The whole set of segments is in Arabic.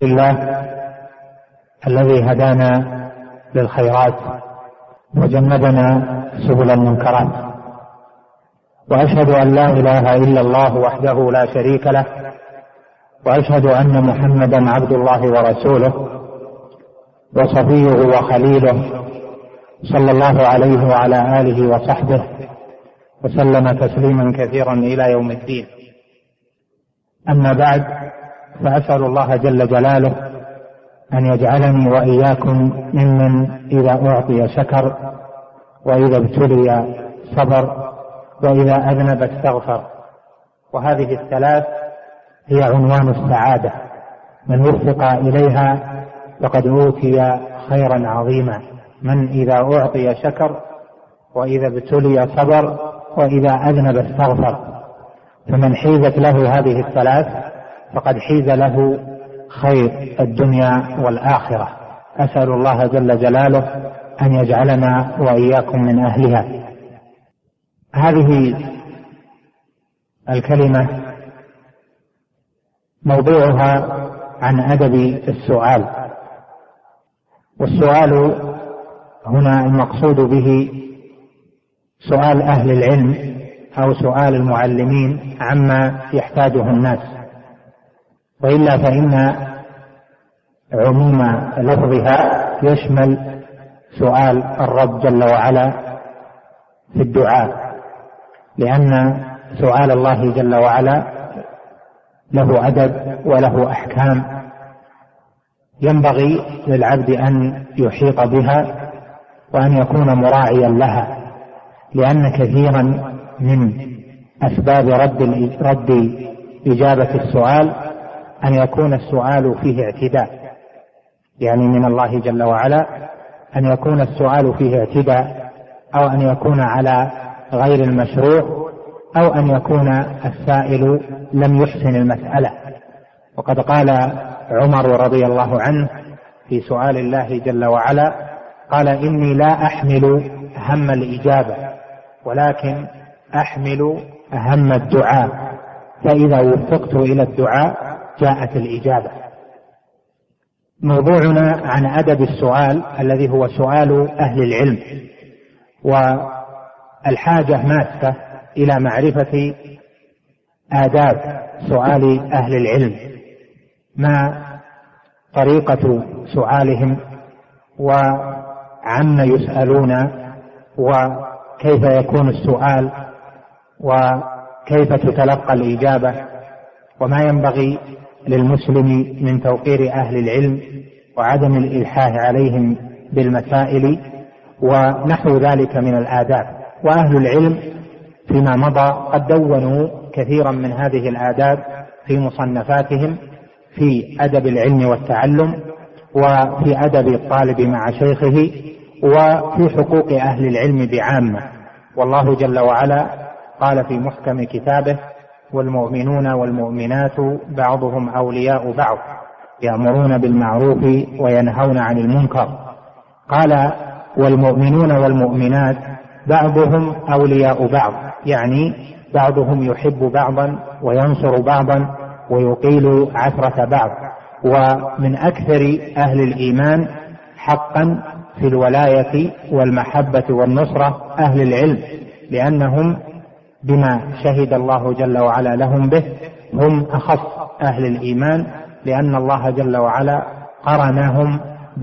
لله الذي هدانا للخيرات وجنبنا سبل المنكرات، وأشهد أن لا إله إلا الله وحده لا شريك له، وأشهد أن محمدا عبد الله ورسوله وصفيه وخليله، صلى الله عليه وعلى آله وصحبه وسلم تسليما كثيرا إلى يوم الدين. أما بعد، فأسأل الله جل جلاله أن يجعلني وإياكم ممن إذا أعطي شكر، وإذا ابتلي صبر، وإذا أذنب استغفر. وهذه الثلاث هي عنوان السعادة، من وفق إليها فقد أوتي خيرا عظيما. من إذا أعطي شكر، وإذا ابتلي صبر، وإذا أذنب استغفر. فمن حيزت له هذه الثلاث فقد حيز له خير الدنيا والآخرة. أسأل الله جل جلاله أن يجعلنا وإياكم من أهلها. هذه الكلمة موضوعها عن أدب السؤال، والسؤال هنا المقصود به سؤال أهل العلم أو سؤال المعلمين عما يحتاجه الناس، وإلا فإن عموم لفظها يشمل سؤال الرب جل وعلا في الدعاء، لأن سؤال الله جل وعلا له أدب وله أحكام ينبغي للعبد أن يحيط بها وأن يكون مراعيا لها، لأن كثيرا من أسباب رد إجابة السؤال أن يكون السؤال فيه اعتداء، يعني من الله جل وعلا أن يكون السؤال فيه اعتداء، أو أن يكون على غير المشروع، أو أن يكون السائل لم يحسن المسألة. وقد قال عمر رضي الله عنه في سؤال الله جل وعلا، قال: إني لا أحمل هم الإجابة، ولكن أحمل هم الدعاء، فإذا وفقت إلى الدعاء جاءت الإجابة. موضوعنا عن أدب السؤال الذي هو سؤال أهل العلم، والحاجة ماسة إلى معرفة آداب سؤال أهل العلم، ما طريقة سؤالهم، وعما يسألون، وكيف يكون السؤال، وكيف تتلقى الإجابة، وما ينبغي للمسلم من توقير أهل العلم وعدم الإلحاح عليهم بالمسائل ونحو ذلك من الآداب. وأهل العلم فيما مضى قد دونوا كثيرا من هذه الآداب في مصنفاتهم، في أدب العلم والتعلم، وفي أدب الطالب مع شيخه، وفي حقوق أهل العلم بعامة. والله جل وعلا قال في محكم كتابه: والمؤمنون والمؤمنات بعضهم أولياء بعض يأمرون بالمعروف وينهون عن المنكر. قال: والمؤمنون والمؤمنات بعضهم أولياء بعض، يعني بعضهم يحب بعضا وينصر بعضا ويقيل عثرة بعض. ومن أكثر أهل الإيمان حقا في الولاية والمحبة والنصرة أهل العلم، لأنهم بما شهد الله جل وعلا لهم به هم أخص أهل الإيمان، لأن الله جل وعلا قرنهم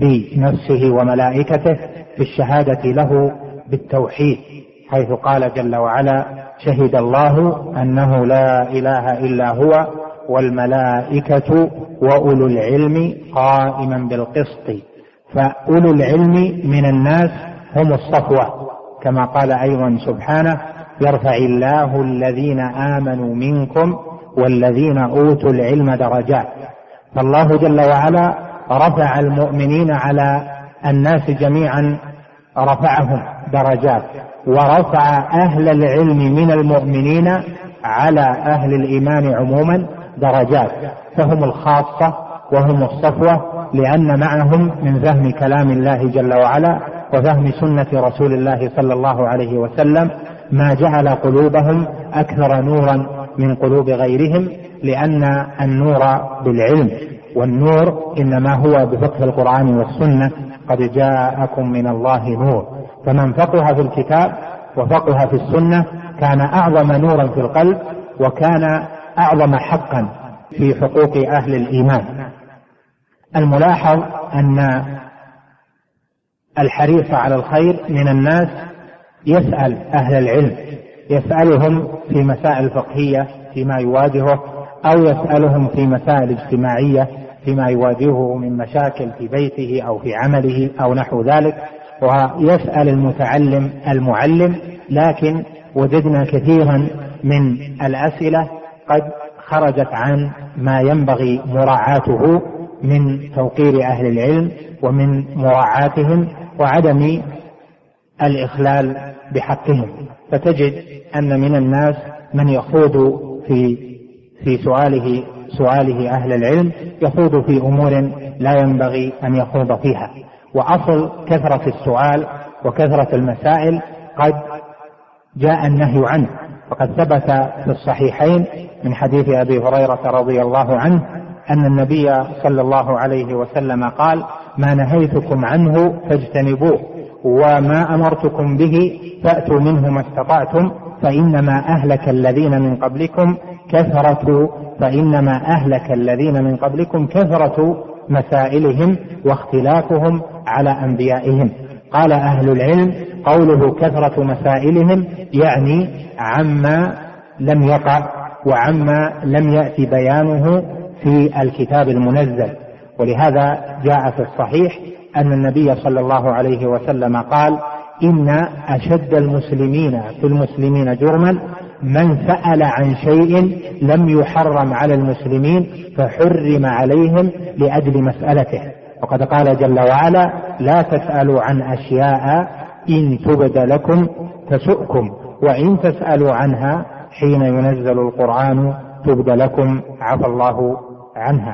بنفسه وملائكته بالشهادة له بالتوحيد، حيث قال جل وعلا: شهد الله أنه لا إله إلا هو والملائكة وأولو العلم قائما بالقسط. فأولو العلم من الناس هم الصفوة، كما قال أيضا سبحانه: يرفع الله الذين آمنوا منكم والذين أوتوا العلم درجات. فالله جل وعلا رفع المؤمنين على الناس جميعا، رفعهم درجات، ورفع أهل العلم من المؤمنين على أهل الإيمان عموما درجات، فهم الخاصة وهم الصفوة، لأن معهم من فهم كلام الله جل وعلا وفهم سنة رسول الله صلى الله عليه وسلم ما جعل قلوبهم أكثر نورا من قلوب غيرهم، لأن النور بالعلم، والنور إنما هو بفقه القرآن والسنة، قد جاءكم من الله نور. فمن فقه في الكتاب وفقه في السنة كان أعظم نورا في القلب، وكان أعظم حقا في حقوق أهل الإيمان. الملاحظ أن الحريص على الخير من الناس يسأل أهل العلم، يسألهم في مسائل فقهية فيما يواجهه، أو يسألهم في مسائل اجتماعية فيما يواجهه من مشاكل في بيته أو في عمله أو نحو ذلك، ويسأل المتعلم المعلم. لكن وجدنا كثيرا من الأسئلة قد خرجت عن ما ينبغي مراعاته من توقير أهل العلم ومن مراعاتهم وعدم الإخلال بحقهم. فتجد أن من الناس من يخوض في سؤاله أهل العلم، يخوض في أمور لا ينبغي أن يخوض فيها. وأصل كثرة السؤال وكثرة المسائل قد جاء النهي عنه، وقد ثبت في الصحيحين من حديث أبي هريرة رضي الله عنه أن النبي صلى الله عليه وسلم قال: ما نهيتكم عنه فاجتنبوه، وما أمرتكم به فأتوا منه ما استطعتم، فإنما أهلك الذين من قبلكم كثرة مسائلهم واختلافهم على أنبيائهم. قال أهل العلم: قوله كثرة مسائلهم يعني عما لم يقع وعما لم يأتي بيانه في الكتاب المنزل. ولهذا جاء في الصحيح أن النبي صلى الله عليه وسلم قال: إن أشد المسلمين في المسلمين جرما من سأل عن شيء لم يحرم على المسلمين فحرم عليهم لأجل مسألته. وقد قال جل وعلا: لا تسألوا عن أشياء إن تبد لكم تسؤكم، وإن تسألوا عنها حين ينزل القرآن تبد لكم عفى الله عنها.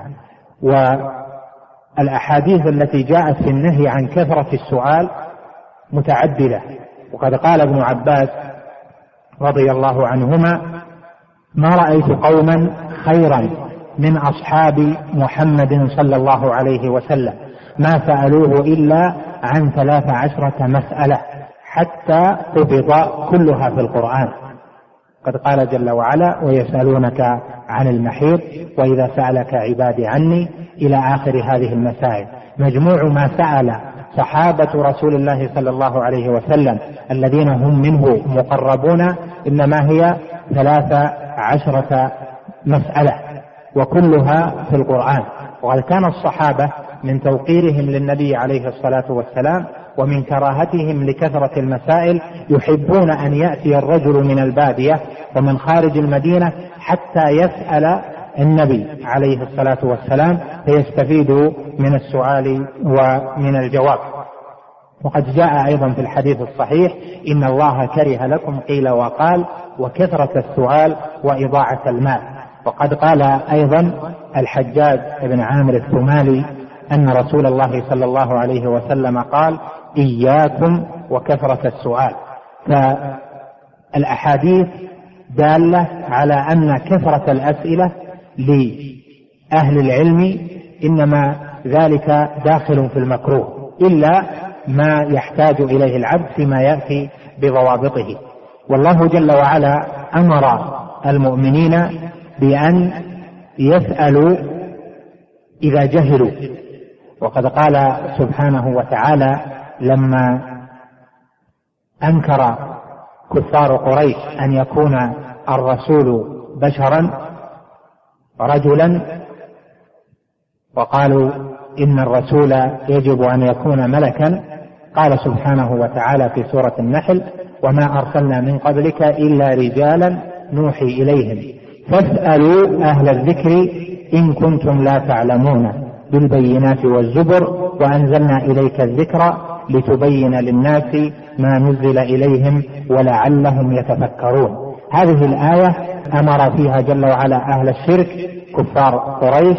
والأحاديث التي جاءت في النهي عن كثرة السؤال متعددة. وقد قال ابن عباس رضي الله عنهما: ما رأيت قوما خيرا من أصحاب محمد صلى الله عليه وسلم ما سألوه إلا عن 13 مسألة حتى قبض كلها في القرآن. قد قال جل وعلا: ويسألونك عن المحيض وإذا سألك عبادي عني، إلى آخر هذه المسائل. مجموع ما سأل صحابة رسول الله صلى الله عليه وسلم الذين هم منه مقربون إنما هي 13 مسألة، وكلها في القرآن. وقد كان الصحابة من توقيرهم للنبي عليه الصلاة والسلام ومن كراهتهم لكثرة المسائل يحبون أن يأتي الرجل من البادية ومن خارج المدينة حتى يسأل النبي عليه الصلاة والسلام فيستفيد من السؤال ومن الجواب. وقد جاء أيضا في الحديث الصحيح: إن الله كره لكم قيل وقال وكثرة السؤال وإضاعة المال. وقد قال أيضا الحجاج بن عامر الثمالي أن رسول الله صلى الله عليه وسلم قال: إياكم وكثرة السؤال. فالأحاديث دالة على أن كثرة الأسئلة لأهل العلم إنما ذلك داخل في المكروه، إلا ما يحتاج إليه العبد فيما يأتي بضوابطه. والله جل وعلا أمر المؤمنين بأن يسألوا إذا جهلوا. وقد قال سبحانه وتعالى لما أنكر كفار قريش أن يكون الرسول بشرا رجلا، وقالوا إن الرسول يجب أن يكون ملكا، قال سبحانه وتعالى في سورة النحل: وما أرسلنا من قبلك إلا رجالا نوحي إليهم فاسألوا أهل الذكر إن كنتم لا تعلمون بالبينات والزبر وأنزلنا إليك الذكر لتبين للناس ما نزل إليهم ولعلهم يتفكرون. هذه الآية أمر فيها جل وعلا أهل الشرك كفار قريش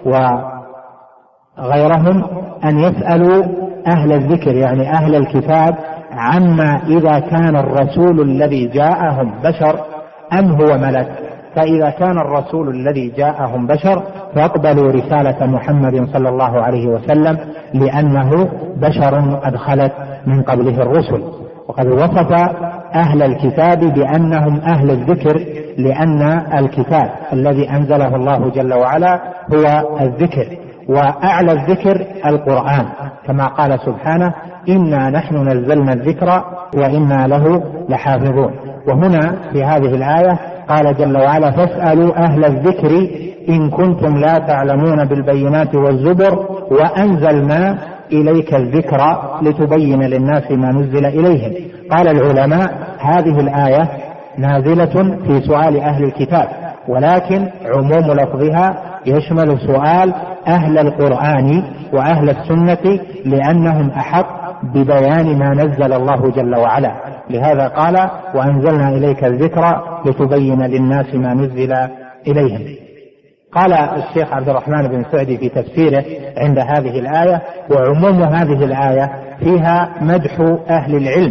وغيرهم أن يسألوا أهل الذكر يعني أهل الكتاب عما إذا كان الرسول الذي جاءهم بشر أم هو ملك، فإذا كان الرسول الذي جاءهم بشر فاقبلوا رسالة محمد صلى الله عليه وسلم لأنه بشر قد خلت من قبله الرسل. وقد وصف أهل الكتاب بأنهم أهل الذكر، لأن الكتاب الذي أنزله الله جل وعلا هو الذكر، وأعلى الذكر القرآن، كما قال سبحانه: إنا نحن نزلنا الذكر وإنا له لحافظون. وهنا في هذه الآية قال جل وعلا: فاسألوا أهل الذكر إن كنتم لا تعلمون بالبينات والزبر وأنزلنا إليك الذكر لتبين للناس ما نزل إليهم. قال العلماء: هذه الآية نازلة في سؤال أهل الكتاب، ولكن عموم لفظها يشمل سؤال أهل القرآن وأهل السنة، لأنهم أحق ببيان ما نزل الله جل وعلا. لهذا قال: وأنزلنا إليك الذكر لتبين للناس ما نزل إليهم. قال الشيخ عبد الرحمن بن سعدي في تفسيره عند هذه الآية: وعموم هذه الآية فيها مدح أهل العلم،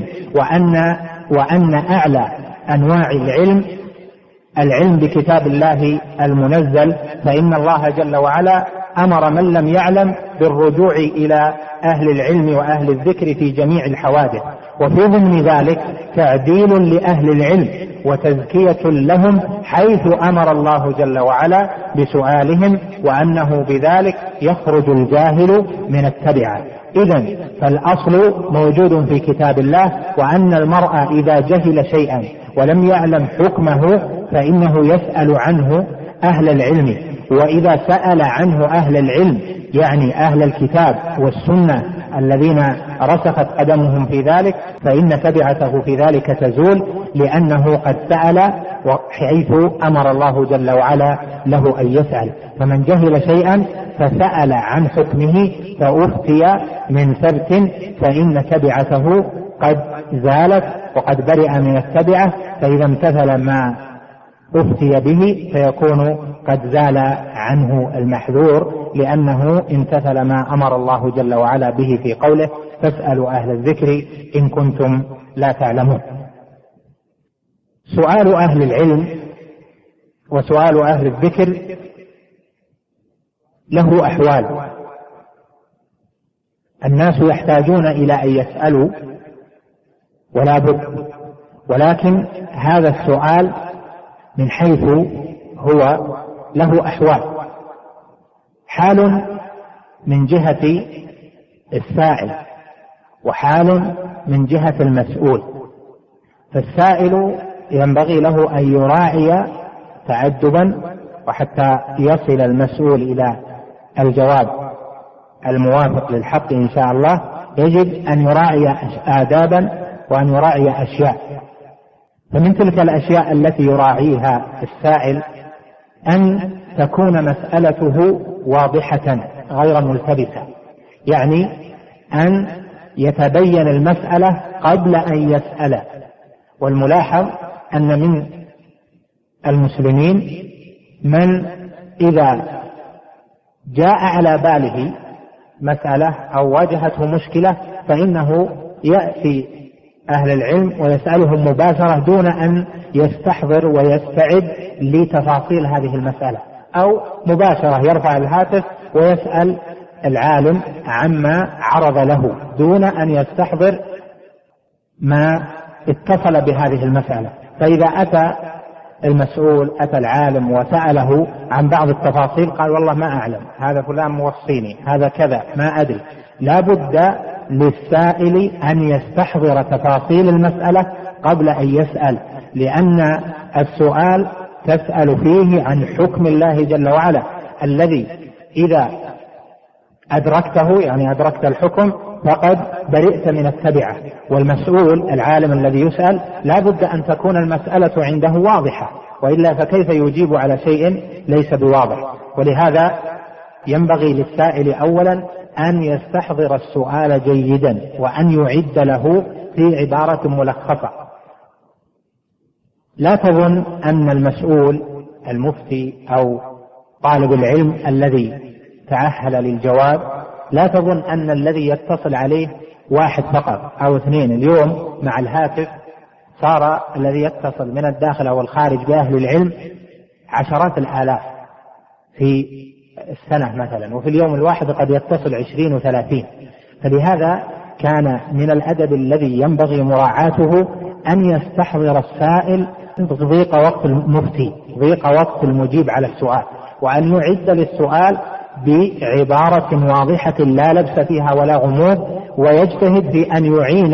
وأن أعلى أنواع العلم بكتاب الله المنزل، فإن الله جل وعلا أمر من لم يعلم بالرجوع إلى أهل العلم وأهل الذكر في جميع الحوادث، وفي ضمن ذلك تعديل لأهل العلم وتزكية لهم، حيث أمر الله جل وعلا بسؤالهم، وأنه بذلك يخرج الجاهل من التبعة. إذن فالأصل موجود في كتاب الله، وأن المرء إذا جهل شيئا ولم يعلم حكمه فإنه يسأل عنه أهل العلم، وإذا سأل عنه أهل العلم يعني أهل الكتاب والسنة الذين رسخت قدمهم في ذلك، فإن تبعته في ذلك تزول، لأنه قد سأل حيث أمر الله جل وعلا له أن يسأل. فمن جهل شيئا فسأل عن حكمه فأفتي من ثبت، فإن تبعته قد زالت وقد برئ من التبعة، فإذا امتثل ما أفتي به فيكون قد زال عنه المحذور، لأنه امتثل ما أمر الله جل وعلا به في قوله: فاسألوا أهل الذكر إن كنتم لا تعلمون. سؤال أهل العلم وسؤال أهل الذكر له أحوال. الناس يحتاجون إلى أن يسألوا ولا بد، ولكن هذا السؤال من حيث هو له أحوال: حال من جهة السائل، وحال من جهة المسؤول. فالسائل ينبغي له أن يراعي تعدبا، وحتى يصل المسؤول إلى الجواب الموافق للحق إن شاء الله يجب أن يراعي آدابا وأن يراعي أشياء. فمن تلك الأشياء التي يراعيها السائل أن تكون مسألته واضحة غير ملتبسة، يعني أن يتبين المسألة قبل أن يسأل. والملاحظ أن من المسلمين من إذا جاء على باله مسألة أو واجهته مشكلة فإنه يأتي أهل العلم ويسألهم مباشرة دون أن يستحضر ويستعد لتفاصيل هذه المسألة، أو مباشرة يرفع الهاتف ويسأل العالم عما عرض له دون أن يستحضر ما اتصل بهذه المسألة. فإذا أتى المسؤول أتى العالم وسأله عن بعض التفاصيل قال: والله ما أعلم، هذا فلان موصيني، هذا كذا، ما أدري. لا بد للسائل أن يستحضر تفاصيل المسألة قبل أن يسأل، لأن السؤال تسأل فيه عن حكم الله جل وعلا الذي إذا أدركته يعني أدركت الحكم فقد برئت من التبعة. والمسؤول العالم الذي يسأل لا بد أن تكون المسألة عنده واضحة، وإلا فكيف يجيب على شيء ليس بواضح. ولهذا ينبغي للسائل أولا أن يستحضر السؤال جيدا، وأن يعد له في عبارة ملخصة. لا تظن أن المسؤول المفتي أو طالب العلم الذي تأهل للجواب، لا تظن أن الذي يتصل عليه واحد فقط أو اثنين. اليوم مع الهاتف صار الذي يتصل من الداخل أو الخارج بأهل العلم عشرات الآلاف في السنة مثلا، وفي اليوم الواحد قد يتصل 20 و30. فلهذا كان من الأدب الذي ينبغي مراعاته أن يستحضر السائل ضيق وقت المفتي، ضيق وقت المجيب على السؤال، وأن يعد للسؤال بعبارة واضحة لا لبس فيها ولا غموض، ويجتهد في أن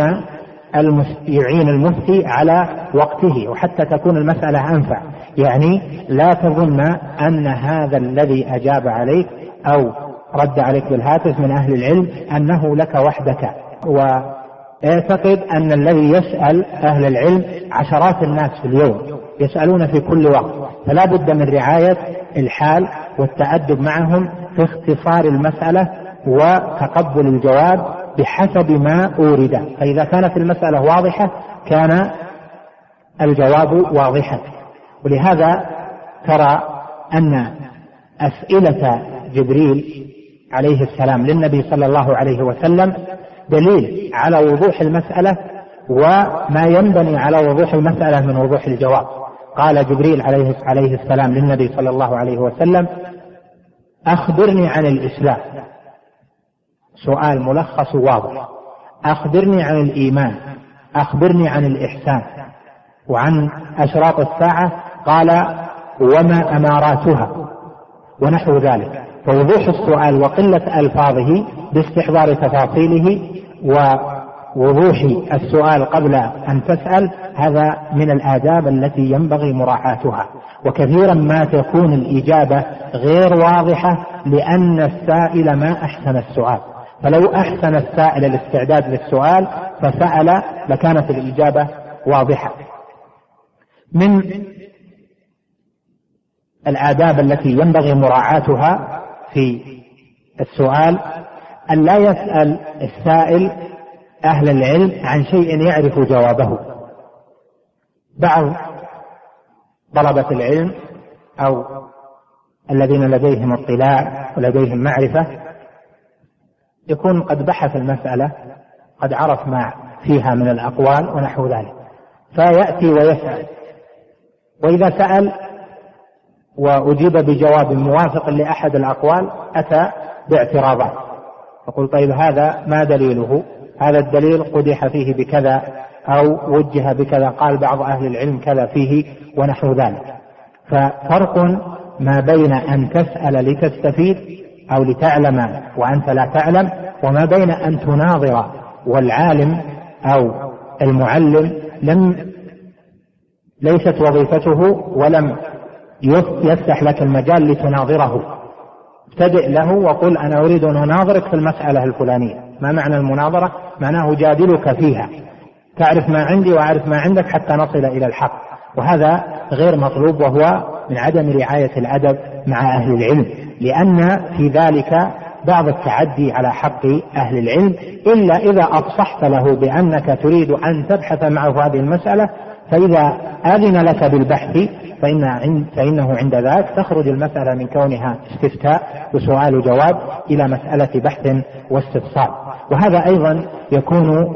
يعين المفتي على وقته، وحتى تكون المسألة أنفع. يعني لا تظن أن هذا الذي أجاب عليك أو رد عليك بالهاتف من أهل العلم أنه لك وحدك، واعتقد أن الذي يسأل أهل العلم عشرات الناس في اليوم يسألون في كل وقت، فلا بد من رعاية الحال والتأدب معهم في اختصار المسألة وتقبل الجواب بحسب ما أورد. فإذا كانت المسألة واضحة كان الجواب واضحا. ولهذا ترى أن أسئلة جبريل عليه السلام للنبي صلى الله عليه وسلم دليل على وضوح المسألة وما ينبني على وضوح المسألة من وضوح الجواب. قال جبريل عليه السلام للنبي صلى الله عليه وسلم: أخبرني عن الإسلام. سؤال ملخص واضح. أخبرني عن الإيمان. أخبرني عن الإحسان. وعن أشراط الساعة قال: وما أماراتها، ونحو ذلك. فوضوح السؤال وقلة ألفاظه باستحضار تفاصيله ووضوح السؤال قبل أن تسأل، هذا من الآداب التي ينبغي مراعاتها. وكثيرا ما تكون الإجابة غير واضحة لأن السائل ما أحسن السؤال، فلو أحسن السائل الاستعداد للسؤال فسأل لكانت الإجابة واضحة. من الآداب التي ينبغي مراعاتها في السؤال أن لا يسأل السائل أهل العلم عن شيء يعرف جوابه. بعض طلبة العلم أو الذين لديهم اطلاع ولديهم معرفة يكون قد بحث المسألة، قد عرف ما فيها من الأقوال ونحو ذلك، فيأتي ويسأل، وإذا سأل وأجيب بجواب موافق لأحد الأقوال أتى باعتراضات، يقول: طيب هذا ما دليله؟ هذا الدليل قدح فيه بكذا أو وجه بكذا، قال بعض أهل العلم كذا فيه ونحو ذلك. ففرق ما بين أن تسأل لتستفيد أو لتعلم وأنت لا تعلم، وما بين أن تناظر والعالم أو المعلم ليست وظيفته ولم يفتح لك المجال لتناظره. ابتدئ له وقل: أنا أريد أن أناظرك في المسألة الفلانية. ما معنى المناظرة؟ معناه جادلك فيها، تعرف ما عندي وأعرف ما عندك حتى نصل إلى الحق، وهذا غير مطلوب، وهو من عدم رعاية الأدب مع أهل العلم، لأن في ذلك بعض التعدي على حق أهل العلم، إلا إذا أفصحت له بأنك تريد أن تبحث معه في هذه المسألة، فإذا أذن لك بالبحث فإنه عند ذلك تخرج المسألة من كونها استفتاء وسؤال وجواب إلى مسألة بحث واستفصال. وهذا أيضا يكون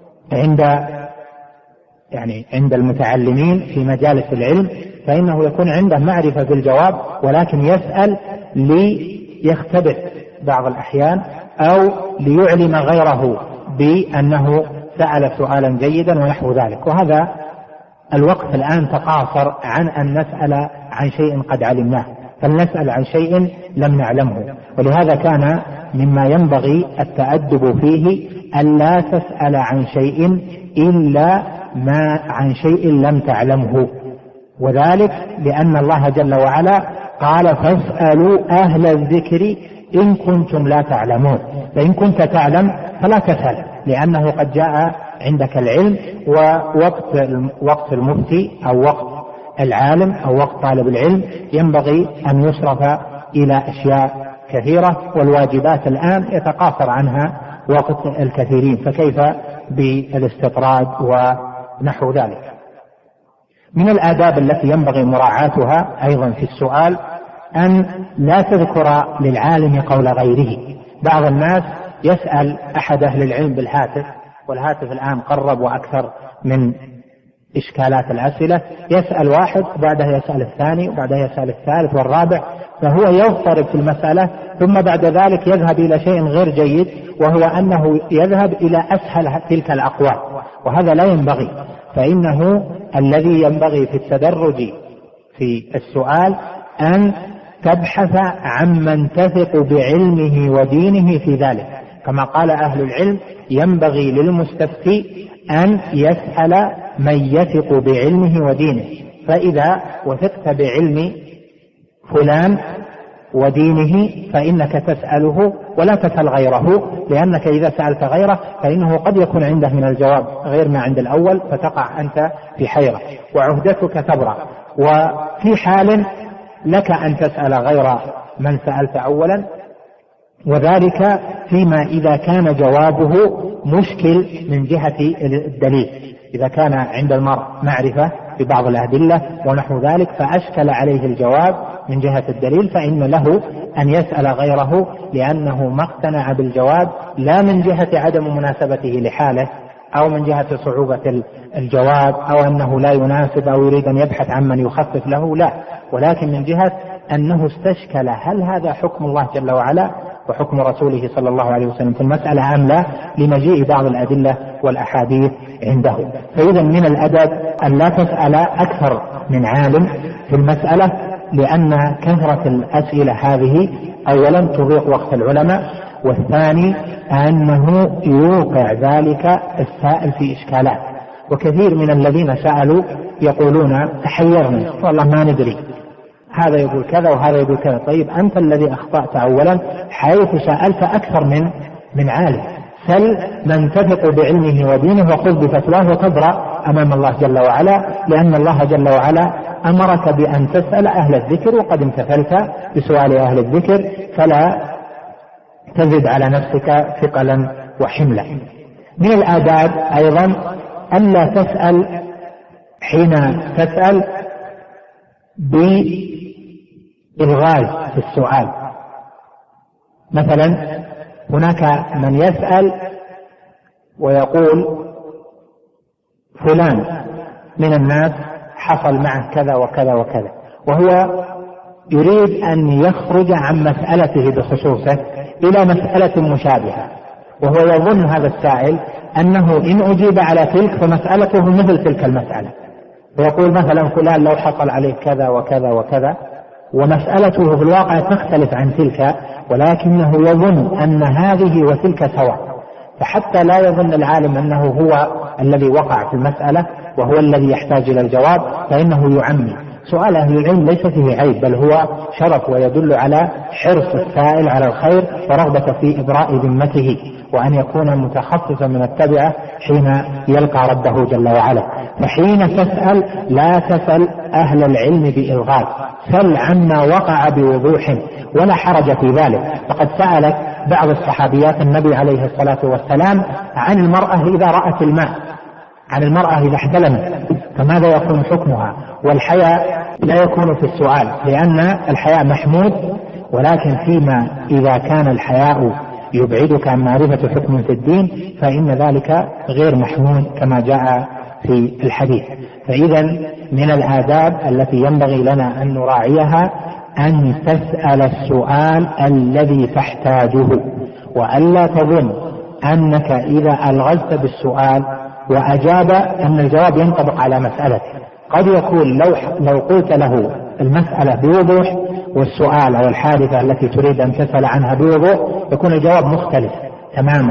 عند المتعلمين في مجالس العلم، فإنه يكون عنده معرفة بالجواب ولكن يسأل ليختبر بعض الأحيان أو ليعلم غيره بأنه سأل سؤالا جيدا ونحو ذلك. وهذا الوقت الآن تقاصر عن أن نسأل عن شيء قد علمناه، فلنسأل عن شيء لم نعلمه. ولهذا كان مما ينبغي التأدب فيه ألا تسأل عن شيء إلا ما عن شيء لم تعلمه، وذلك لأن الله جل وعلا قال: فاسألوا أهل الذكر إن كنتم لا تعلمون. فإن كنت تعلم فلا تسأل، لأنه قد جاء عندك العلم، ووقت المفتي أو وقت العالم أو وقت طالب العلم ينبغي أن يصرف إلى أشياء كثيرة، والواجبات الآن يتقاصر عنها وقت الكثيرين، فكيف بالاستطراد ونحو ذلك. من الآداب التي ينبغي مراعاتها أيضا في السؤال أن لا تذكر للعالم قول غيره. بعض الناس يسأل أحد أهل العلم بالهاتف، والهاتف الآن قرب وأكثر من إشكالات الأسئلة، يسأل واحد وبعدها يسأل الثاني وبعدها يسأل الثالث والرابع، فهو يضطرب في المسألة، ثم بعد ذلك يذهب إلى شيء غير جيد، وهو أنه يذهب إلى أسهل تلك الأقوال، وهذا لا ينبغي. فإنه الذي ينبغي في التدرج في السؤال أن تبحث عمن تثق بعلمه ودينه في ذلك، كما قال أهل العلم ينبغي للمستفتي أن يسأل من يثق بعلمه ودينه. فإذا وثقت بعلم فلان ودينه فإنك تسأله ولا تسأل غيره، لأنك إذا سألت غيره فإنه قد يكون عنده من الجواب غير ما عند الأول، فتقع أنت في حيرة وعهدتك تبرأ. وفي حال لك أن تسأل غير من سألت أولا، وذلك فيما إذا كان جوابه مشكل من جهة الدليل، إذا كان عند المرء معرفة ببعض الأدلة ونحو ذلك فأشكل عليه الجواب من جهة الدليل، فإن له أن يسأل غيره، لأنه ما اقتنع بالجواب لا من جهة عدم مناسبته لحاله أو من جهة صعوبة الجواب أو أنه لا يناسب أو يريد أن يبحث عن من يخفف له، لا، ولكن من جهة أنه استشكل هل هذا حكم الله جل وعلا وحكم رسوله صلى الله عليه وسلم في المسألة أم لا، لمجيء بعض الأدلة والأحاديث عنده. فإذا من الأدب أن لا تسأل أكثر من عالم في المسألة، لأن كثرة الأسئلة هذه أولا تضيق وقت العلماء، والثاني أنه يوقع ذلك السائل في إشكالات. وكثير من الذين سألوا يقولون تحيرنا والله ما ندري، هذا يقول كذا وهذا يقول كذا. طيب أنت الذي أخطأت أولا حيث سألت أكثر من عالم، سل من تثق بعلمه ودينه وخذ بفتواه وتبرأ أمام الله جل وعلا، لأن الله جل وعلا أمرك بأن تسأل أهل الذكر، وقد امتثلت بسؤال أهل الذكر، فلا تزد على نفسك ثقلا وحملا. من الآداب أيضا ألا تسأل حين تسأل بإلغاز في السؤال. مثلا هناك من يسأل ويقول فلان من الناس حصل معه كذا وكذا وكذا، وهو يريد أن يخرج عن مسألته بخصوصه إلى مسألة مشابهة، وهو يظن هذا السائل أنه إن أجيب على تلك فمسألته مثل تلك المسألة، ويقول مثلا فلان لو حصل عليه كذا وكذا وكذا، ومسألته في الواقع تختلف عن تلك، ولكنه يظن أن هذه وتلك سواء. فحتى لا يظن العالم أنه هو الذي وقع في المسألة وهو الذي يحتاج إلى الجواب، فإنه يعمي. سؤال أهل العلم ليس فيه عيب، بل هو شرف ويدل على حرص السائل على الخير ورغبة في إبراء ذمته، وأن يكون متخصصا من التبعة حين يلقى ربه جل وعلا. فحين تسأل لا تسأل أهل العلم بإلغاز، سل عما وقع بوضوح ولا حرج في ذلك. فقد سألت بعض الصحابيات النبي عليه الصلاة والسلام عن المرأة إذا رأت الماء، عن المرأة إذا احتلمت فماذا يكون حكمها. والحياء لا يكون في السؤال، لأن الحياء محمود، ولكن فيما إذا كان الحياء يبعدك عن معرفة حكم في الدين فإن ذلك غير محمود كما جاء في الحديث. فإذا من الآداب التي ينبغي لنا أن نراعيها أن تسأل السؤال الذي تحتاجه، وألا تظن أنك إذا ألغزت بالسؤال وأجاب أن الجواب ينطبق على مسألته. قد يكون لو قلت له المسألة بوضوح والسؤال أو الحادثة التي تريد أن تسأل عنها بوضوح يكون الجواب مختلف تماما.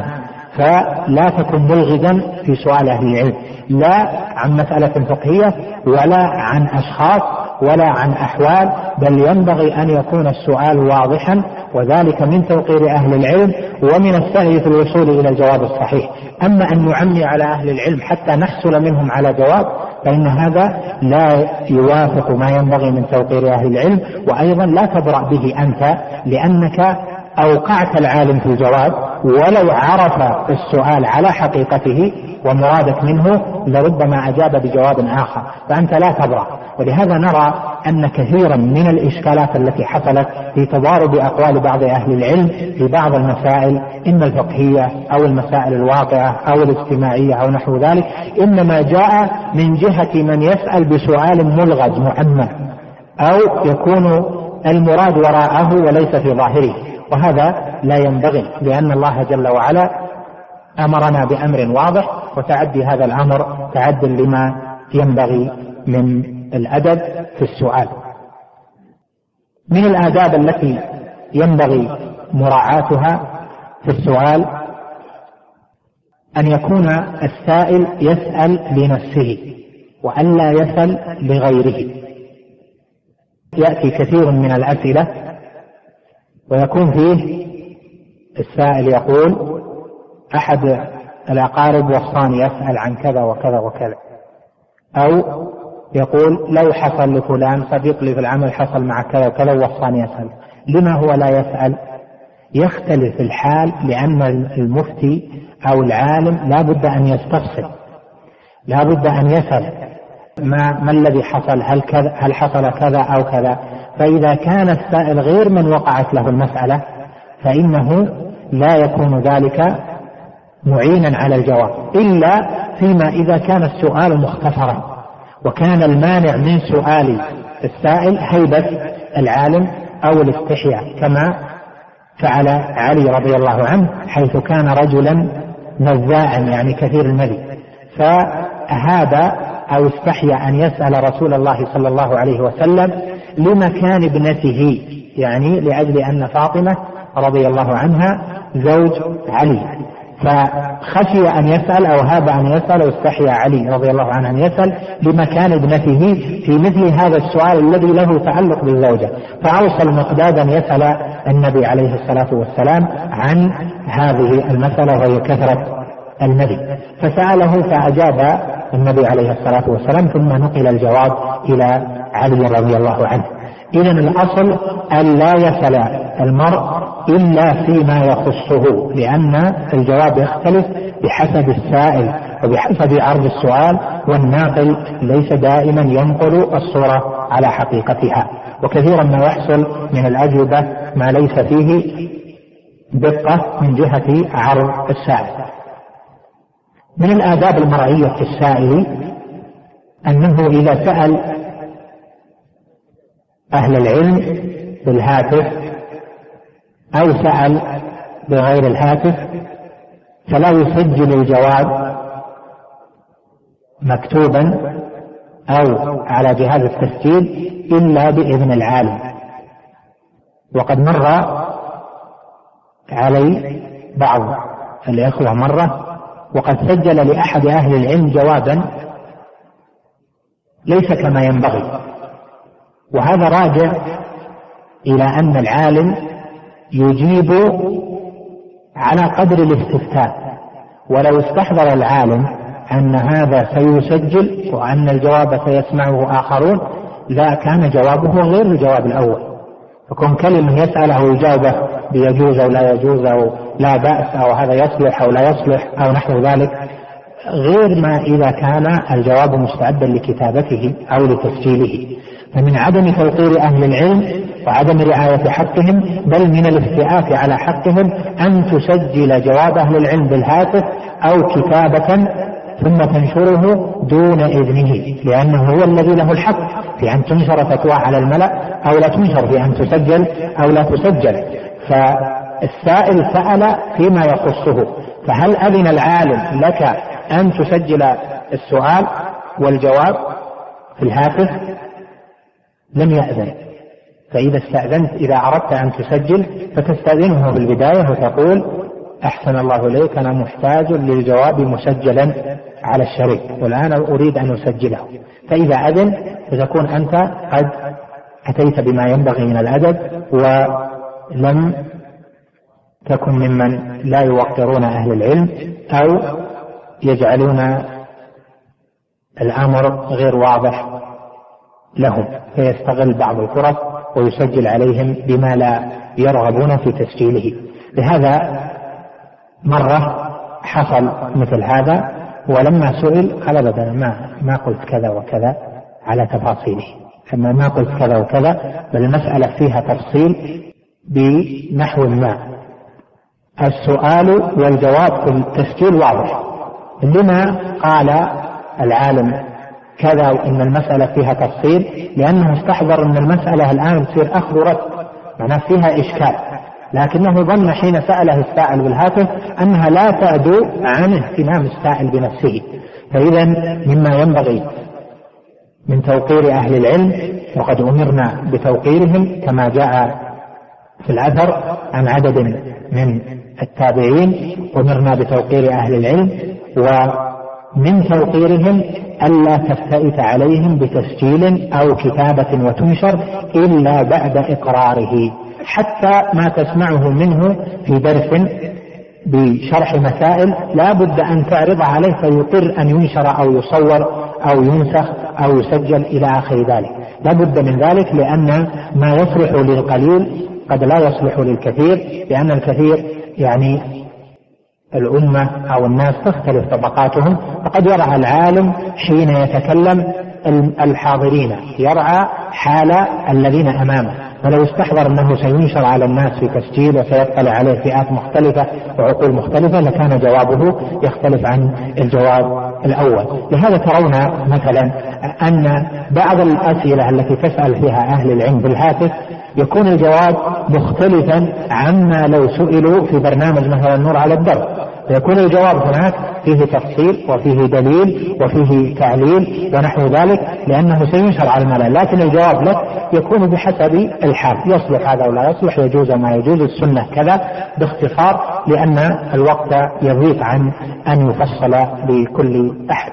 فلا تكن ملغزا في سؤال أهل العلم، لا عن مسألة فقهية ولا عن أشخاص ولا عن أحوال، بل ينبغي أن يكون السؤال واضحا، وذلك من توقير أهل العلم ومن السعي في الوصول إلى الجواب الصحيح. أما أن نعمي على أهل العلم حتى نحصل منهم على جواب فإن هذا لا يوافق ما ينبغي من توقير أهل العلم، وأيضا لا تبرأ به أنت، لأنك أوقعت العالم في الجواب ولو عرف السؤال على حقيقته ومرادك منه لربما أجاب بجواب آخر، فأنت لا تبرأ. ولهذا نرى أن كثيرا من الإشكالات التي حصلت في تضارب أقوال بعض أهل العلم في بعض المسائل إما الفقهية أو المسائل الواقعة أو الاجتماعية أو نحو ذلك، إنما جاء من جهة من يسأل بسؤال ملغز معمم أو يكون المراد وراءه وليس في ظاهره، وهذا لا ينبغي، لأن الله جل وعلا أمرنا بأمر واضح، وتعدي هذا الأمر تعد لما ينبغي من الأدب في السؤال. من الآداب التي ينبغي مراعاتها في السؤال أن يكون السائل يسأل لنفسه وألا يسأل لغيره. يأتي كثير من الأسئلة ويكون فيه السائل يقول أحد الأقارب وصاني يسأل عن كذا وكذا وكذا، أو يقول لو حصل لفلان صديق لي في العمل حصل مع كذا وكذا وصاني يسأل. لما هو لا يسأل؟ يختلف الحال، لأن المفتي أو العالم لا بد أن يستفسر، لا بد أن يسأل ما الذي حصل، هل حصل كذا أو كذا. فإذا كان السائل غير من وقعت له المسألة فإنه لا يكون ذلك معينا على الجواب، إلا فيما إذا كان السؤال مختصرا وكان المانع من سؤال السائل هيبة العالم أو الاستحياء، كما فعل علي رضي الله عنه حيث كان رجلا نزاعا يعني كثير المذي، فهذا أو استحيا أن يسأل رسول الله صلى الله عليه وسلم لمكان ابنته، يعني لأجل أن فاطمة رضي الله عنها زوج علي، فخشي أن يسأل أو هاب أن يسأل واستحيا علي رضي الله عنه أن يسأل لمكان ابنته في مثل هذا السؤال الذي له تعلق بالزوجة، فأوصى المقداد أن يسأل النبي عليه الصلاة والسلام عن هذه المسألة وهي كثرة المذي، فسأله فأجاب النبي عليه الصلاة والسلام، ثم نقل الجواب إلى علي رضي الله عنه. إذن الأصل أن لا يسأل المرء إلا فيما يخصه، لأن الجواب يختلف بحسب السائل وبحسب عرض السؤال، والناقل ليس دائما ينقل الصورة على حقيقتها، وكثيرا ما يحصل من الأجوبة ما ليس فيه دقة من جهة عرض السائل. من الآداب المرعية في السائل أنه إذا سأل أهل العلم بالهاتف أو سأل بغير الهاتف فلا يسجل الجواب مكتوبا أو على جهاز التسجيل إلا بإذن العالم. وقد مر علي بعض الإخوة مرة وقد سجل لأحد أهل العلم جوابا ليس كما ينبغي، وهذا راجع إلى أن العالم يجيب على قدر الاستفتاء، ولو استحضر العالم أن هذا سيسجل وأن الجواب سيسمعه آخرون لا كان جوابه غير الجواب الأول، فكون كلمة يسأله ويجاوبه بيجوز أو لا يجوز أو لا بأس أو هذا يصلح أو لا يصلح أو نحو ذلك، غير ما إذا كان الجواب مستعدا لكتابته أو لتسجيله. فمن عدم توقير أهل العلم وعدم رعاية حقهم بل من الافتئات على حقهم أن تسجل جواب أهل العلم بالهاتف أو كتابة ثم تنشره دون إذنه، لأنه هو الذي له الحق في أن تنشر فتوى على الملأ أو لا تنشر، في أن تسجل أو لا تسجل. فالسائل سأل فيما يخصه، فهل أذن العالم لك أن تسجل السؤال والجواب في الهاتف؟ لم يأذن. فإذا استأذنت إذا أردت أن تسجل فتستأذنه في البداية وتقول أحسن الله إليك أنا محتاج للجواب مسجلا على الشريط والآن أريد أن أسجله، فإذا أذن فتكون أنت قد أتيت بما ينبغي من الأدب ولم تكن ممن لا يوقرون أهل العلم أو يجعلون الأمر غير واضح لهم، فيستغل بعض الفرص ويسجل عليهم بما لا يرغبون في تسجيله. لهذا مرة حصل مثل هذا، ولما سئل قال أبدا ما قلت كذا وكذا على تفاصيله، ما قلت كذا وكذا، بل المسألة فيها تفصيل بنحو ما. السؤال والجواب في التسجيل واضح. لما قال العالم كذا وإن المسألة فيها تفصيل؟ لأنه استحضر أن المسألة الآن تصير أخذ ورد، معناه فيها إشكال، لكنه ظن حين سأله السائل بالهاتف أنها لا تعدو عن اهتمام السائل بنفسه. فإذا مما ينبغي من توقير أهل العلم، وقد أمرنا بتوقيرهم كما جاء في الأثر عن عدد من التابعين، أمرنا بتوقير أهل العلم، ومن توقيرهم ألا تفتئت عليهم بتسجيل أو كتابة وتنشر إلا بعد إقراره، حتى ما تسمعه منه في درس بشرح مسائل لا بد أن تعرض عليه فيقر أن ينشر أو يصور أو ينسخ أو يسجل إلى آخر ذلك، لا بد من ذلك، لأن ما يصلح للقليل قد لا يصلح للكثير، لأن الكثير يعني الأمة أو الناس تختلف طبقاتهم، فقد يرعى العالم حين يتكلم الحاضرين، يرعى حال الذين أمامه، ولو استحضر أنه سينشر على الناس في تسجيل وسيطلع عليه فئات مختلفة وعقول مختلفة لكان جوابه يختلف عن الجواب الأول. لهذا ترون مثلا أن بعض الأسئلة التي تسأل فيها أهل العلم بالهاتف يكون الجواب مختلفا عما لو سئلوا في برنامج مثلا النور على الدرب، فيكون الجواب هناك فيه تفصيل وفيه دليل وفيه تعليل ونحو ذلك، لأنه سينشر على الملأ، لكن الجواب لك يكون بحسب الحال، يصلح هذا ولا يصلح، يجوز ما يجوز، السنة كذا، باختصار، لأن الوقت يضيق عن أن يفصل لكل أحد.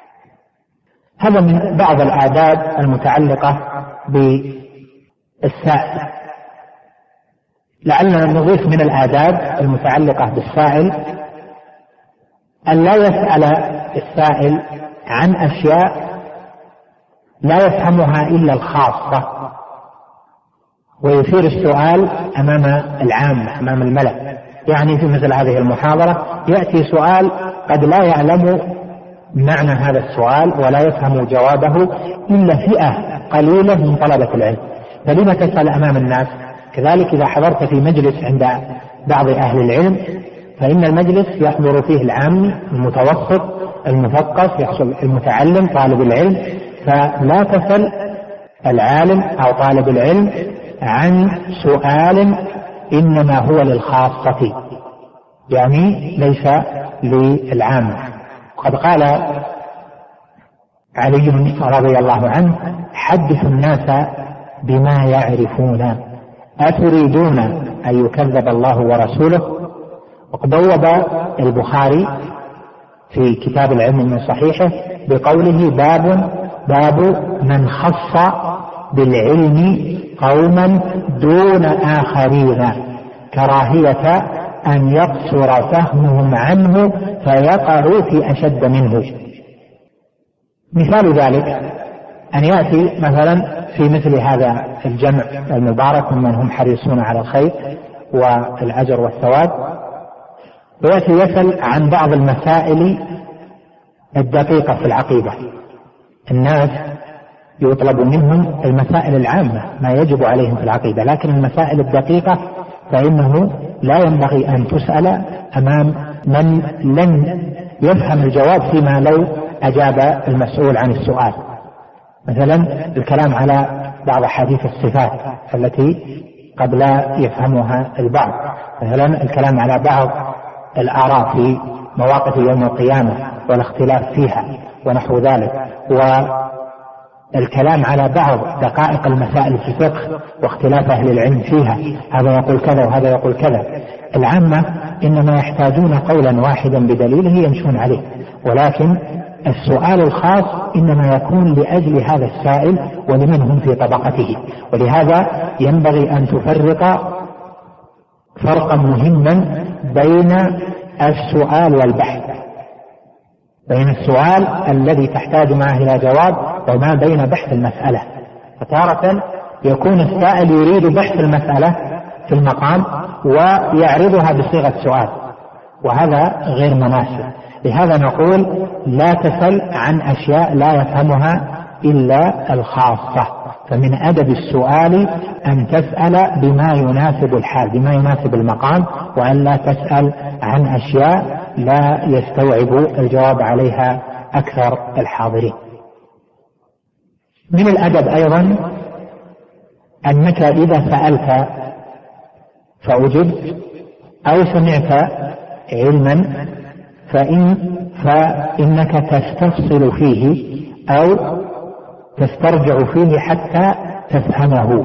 هذا من بعض الآداب المتعلقة بالسائل. لعلنا نضيف من الآداب المتعلقة بالسائل أن لا يسأل السائل عن أشياء لا يفهمها إلا الخاصة، ويثير السؤال أمام العامة أمام الملأ. يعني في مثل هذه المحاضرة يأتي سؤال قد لا يعلم معنى هذا السؤال ولا يفهم جوابه إلا فئة قليلة من طلبة العلم، فلما تسأل أمام الناس؟ كذلك إذا حضرت في مجلس عند بعض أهل العلم فإن المجلس يحضر فيه العام المتوسط المثقف، يحصل المتعلم طالب العلم، فلا تسأل العالم أو طالب العلم عن سؤال إنما هو للخاصة، يعني ليس للعامة. قد قال علي رضي الله عنه: حدث الناس بما يعرفون أتريدون أن يكذب الله ورسوله. وقد بوب البخاري في كتاب العلم من صحيحه بقوله: باب من خص بالعلم قوما دون آخرين كراهية أن يقصر فهمهم عنه فيقعوا في أشد منه. مثال ذلك أن يأتي مثلا في مثل هذا الجمع المبارك ممن هم حريصون على الخير والأجر والثواب، ويأتي يسأل عن بعض المسائل الدقيقة في العقيدة. الناس يطلب منهم المسائل العامة ما يجب عليهم في العقيدة، لكن المسائل الدقيقة فإنه لا ينبغي أن تسأل أمام من لن يفهم الجواب فيما لو أجاب المسؤول عن السؤال. مثلا الكلام على بعض حديث الصفات التي قد لا يفهمها البعض، مثلا الكلام على بعض الآراء في مواقف يوم القيامة والاختلاف فيها ونحو ذلك، والكلام على بعض دقائق المسائل في الفقه واختلاف أهل العلم فيها، هذا يقول كذا وهذا يقول كذا. العامة إنما يحتاجون قولا واحدا بدليله يمشون عليه، ولكن السؤال الخاص إنما يكون لأجل هذا السائل ولمن هم في طبقته. ولهذا ينبغي أن تفرق فرقا مهما بين السؤال والبحث، بين السؤال الذي تحتاج معه إلى جواب وما بين بحث المسألة. فتارة يكون السائل يريد بحث المسألة في المقام ويعرضها بصيغة سؤال، وهذا غير مناسب. لهذا نقول لا تسل عن أشياء لا يفهمها إلا الخاصة. فمن أدب السؤال أن تسأل بما يناسب الحال، بما يناسب المقام، وأن لا تسأل عن أشياء لا يستوعب الجواب عليها أكثر الحاضرين. من الأدب أيضا أنك إذا سألت فأجبت أو سمعت علما فإنك تستفصل فيه أو تسترجع فيه حتى تفهمه،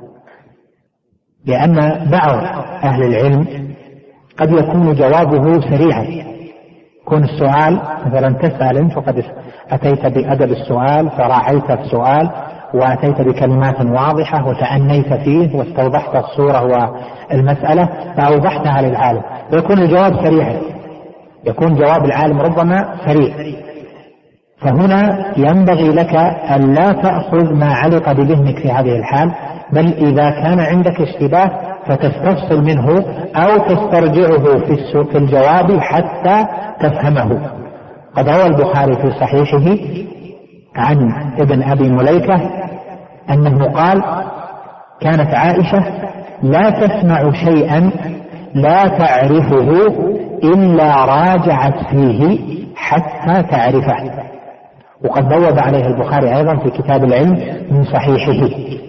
لأن بعض أهل العلم قد يكون جوابه سريعا. يكون السؤال مثلا تسأل أنت وقد أتيت بأدب السؤال فراعيت السؤال وأتيت بكلمات واضحة وتأنيت فيه واستوضحت الصورة والمسألة فأوضحتها للعالم، ويكون الجواب سريعا، يكون جواب العالم ربما سريع. فهنا ينبغي لك أن لا تأخذ ما علق بذهنك في هذه الحال، بل إذا كان عندك اشتباه فتستفصل منه أو تسترجعه في الجواب حتى تفهمه. قد روى البخاري في صحيحه عن ابن أبي مليكة أنه قال: كانت عائشة لا تسمع شيئا لا تعرفه إلا راجعت فيه حتى تعرفه. وقد بوب عليه البخاري أيضا في كتاب العلم من صحيحه.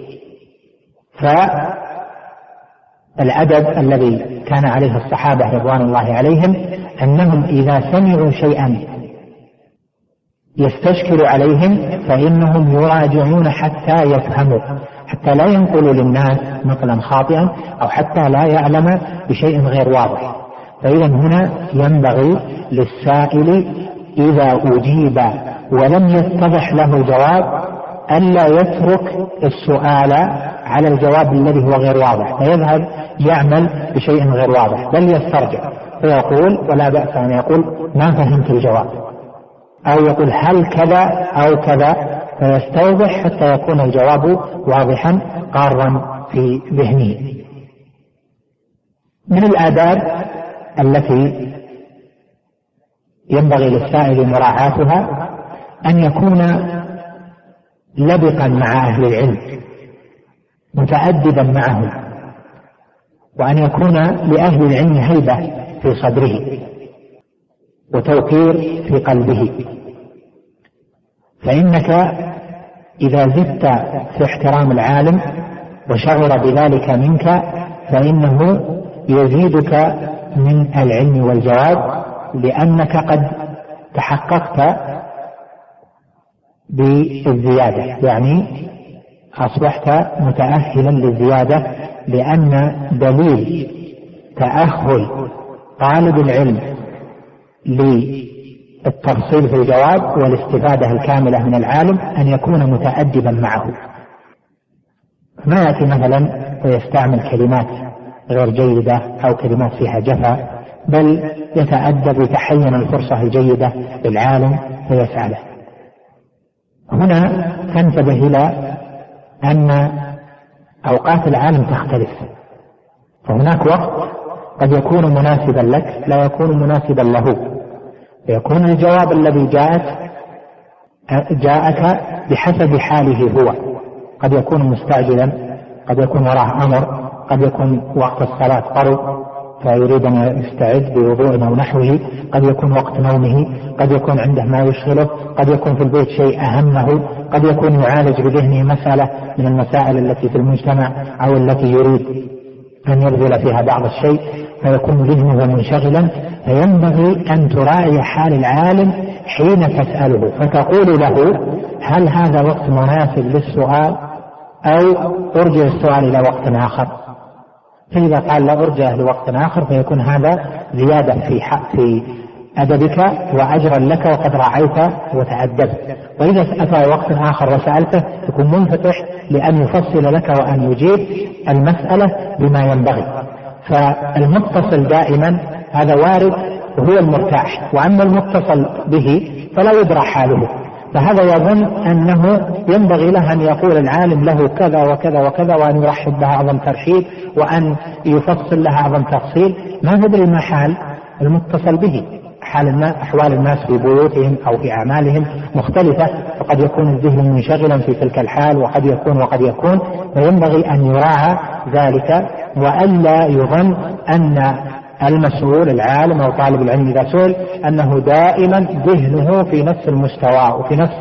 فالأدب الذي كان عليه الصحابة رضوان الله عليهم أنهم إذا سمعوا شيئا يستشكل عليهم فإنهم يراجعون حتى يفهموا، حتى لا ينقلوا للناس نقلا خاطئا أو حتى لا يعلم بشيء غير واضح. فإذا هنا ينبغي للسائل إذا أجيب ولم يتضح له جواب ألا يترك السؤال على الجواب الذي هو غير واضح فيذهب يعمل بشيء غير واضح، بل يسترجع فيقول، ولا بأس أن يقول ما فهمت الجواب، أو يقول هل كذا أو كذا، فيستوضح حتى يكون الجواب واضحا قارا في ذهنه. من الآداب التي ينبغي للسائل مراعاتها أن يكون لبقا مع أهل العلم، متأدبا معهم، وأن يكون لأهل العلم هيبة في صدره وتوقير في قلبه. فإنك إذا زدت في احترام العالم وشعر بذلك منك فإنه يزيدك من العلم والجواب، لأنك قد تحققت بالزيادة، يعني أصبحت متأهلا للزيادة، لأن دليل تأهل طالب العلم للتفصيل في الجواب والاستفادة الكاملة من العالم أن يكون متأدبا معه. ما يأتي مثلا ويستعمل كلمات غير جيدة أو كلمات فيها جفا، بل يتأدب ويتحين الفرصة الجيدة للعالم فيسأله. هنا تنتبه إلى أن أوقات العالم تختلف، فهناك وقت قد يكون مناسبا لك لا يكون مناسبا له، فيكون الجواب الذي جاءك بحسب حاله هو، قد يكون مستعجلا، قد يكون وراه أمر، قد يكون وقت الصلاة قرب فيريد أن يستعد بوضوء أو نحوه، قد يكون وقت نومه، قد يكون عنده ما يشغله، قد يكون في البيت شيء أهمه، قد يكون يعالج بذهنه مسألة من المسائل التي في المجتمع أو التي يريد أن يبذل فيها بعض الشيء فيكون ذهنه منشغلا. فينبغي أن تراعي حال العالم حين تسأله، فتقول له هل هذا وقت مناسب للسؤال أو أرجع السؤال إلى وقت آخر؟ فإذا قال لا أرجع لوقت آخر فيكون هذا زيادة في أدبك وأجرا لك وقد راعيت وتأدبت. وإذا أتى وقت آخر وسألته يكون منفتح لأن يفصل لك وأن يجيب المسألة بما ينبغي. فالمتصل دائما هذا وارد وهو المرتاح، وأما المتصل به فلا يدرى حاله، فهذا يظن أنه ينبغي له أن يقول العالم له كذا وكذا وكذا وأن يرحب بها أعظم ترحيب وأن يفصل لها أعظم تفصيل، ما تدري ما حال المتصل به. أحوال الناس في بيوتهم أو في أعمالهم مختلفة، فقد يكون الذهن منشغلا في تلك الحال وقد يكون فينبغي أن يراعى ذلك، وألا يظن أن المسؤول العالم أو طالب العلم إذا سئل أنه دائما ذهنه في نفس المستوى وفي نفس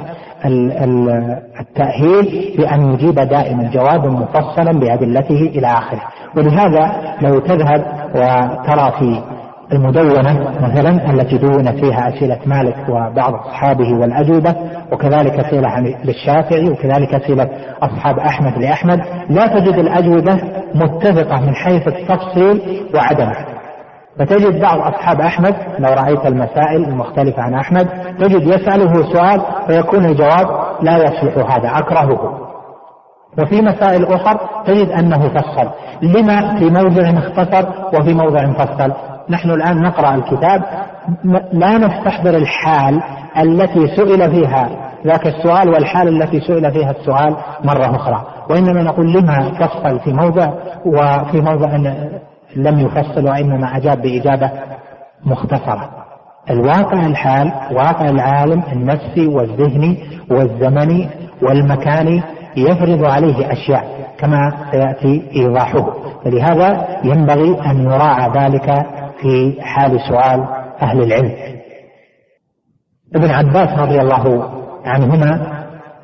التأهيل بأن يجيب دائما جوابا مفصلا بأدلته إلى آخره. ولهذا لو تذهب وترى في المدونة مثلا التي دونت فيها أسئلة مالك وبعض أصحابه والأجوبة، وكذلك أسئلة للشافعي، وكذلك أسئلة أصحاب أحمد لأحمد، لا تجد الأجوبة متفقة من حيث التفصيل وعدمه. فتجد بعض أصحاب أحمد لو رأيت المسائل المختلفة عن أحمد تجد يسأله سؤال فيكون الجواب لا يصلح هذا أكرهه، وفي مسائل أخرى تجد أنه فصل، لما في موضع اختصر وفي موضع فصل. نحن الآن نقرأ الكتاب لا نستحضر الحال التي سئل فيها ذاك السؤال والحال التي سئل فيها السؤال مرة أخرى، وإنما نقول لما فصل في موضع وفي موضع لم يفصل وإنما أجاب بإجابة مختصرة. الواقع الحال واقع العالم النفسي والذهني والزمني والمكاني يفرض عليه أشياء كما سيأتي إيضاحه، فلهذا ينبغي أن يراعى ذلك في حال سؤال أهل العلم. ابن عباس رضي الله عنهما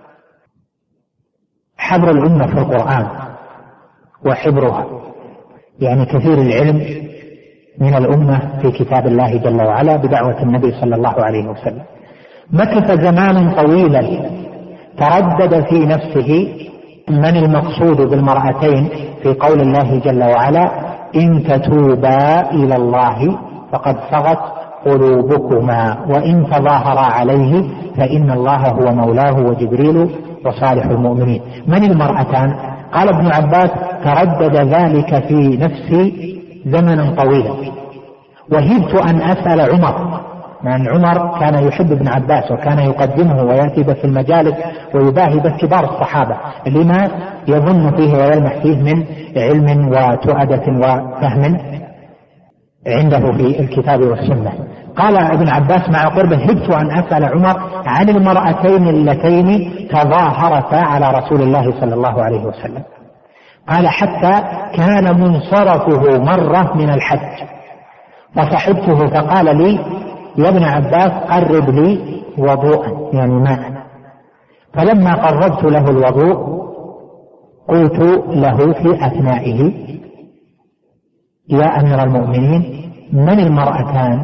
حبر الأمة في القرآن وحبرها، يعني كثير العلم من الأمة في كتاب الله جل وعلا بدعوة النبي صلى الله عليه وسلم. مكث زمانا طويلا تردد في نفسه من المقصود بالمرأتين في قول الله جل وعلا إن تتوبا إلى الله فقد صغت قلوبكما وإن تظاهرا عليه فإن الله هو مولاه وجبريل وصالح المؤمنين. من المرأتان؟ قال ابن عباس تردد ذلك في نفسي زمنا طويلا، وهبت أن أسأل عمر، لأن عمر كان يحب ابن عباس وكان يقدمه ويأتي به في المجالس ويباهي به كبار الصحابة لما يظن فيه ويلمح فيه من علم وتؤدة وفهم عنده في الكتاب والسنة. قال ابن عباس مع قربه هبت أن أسأل عمر عن المرأتين اللتين تظاهرتا على رسول الله صلى الله عليه وسلم. قال حتى كان منصرفه مرة من الحج فصحبته فقال لي يا ابن عباس قرب لي وضوءا يعني ماء، فلما قربت له الوضوء قلت له في أثنائه يا أمير المؤمنين من المرأتان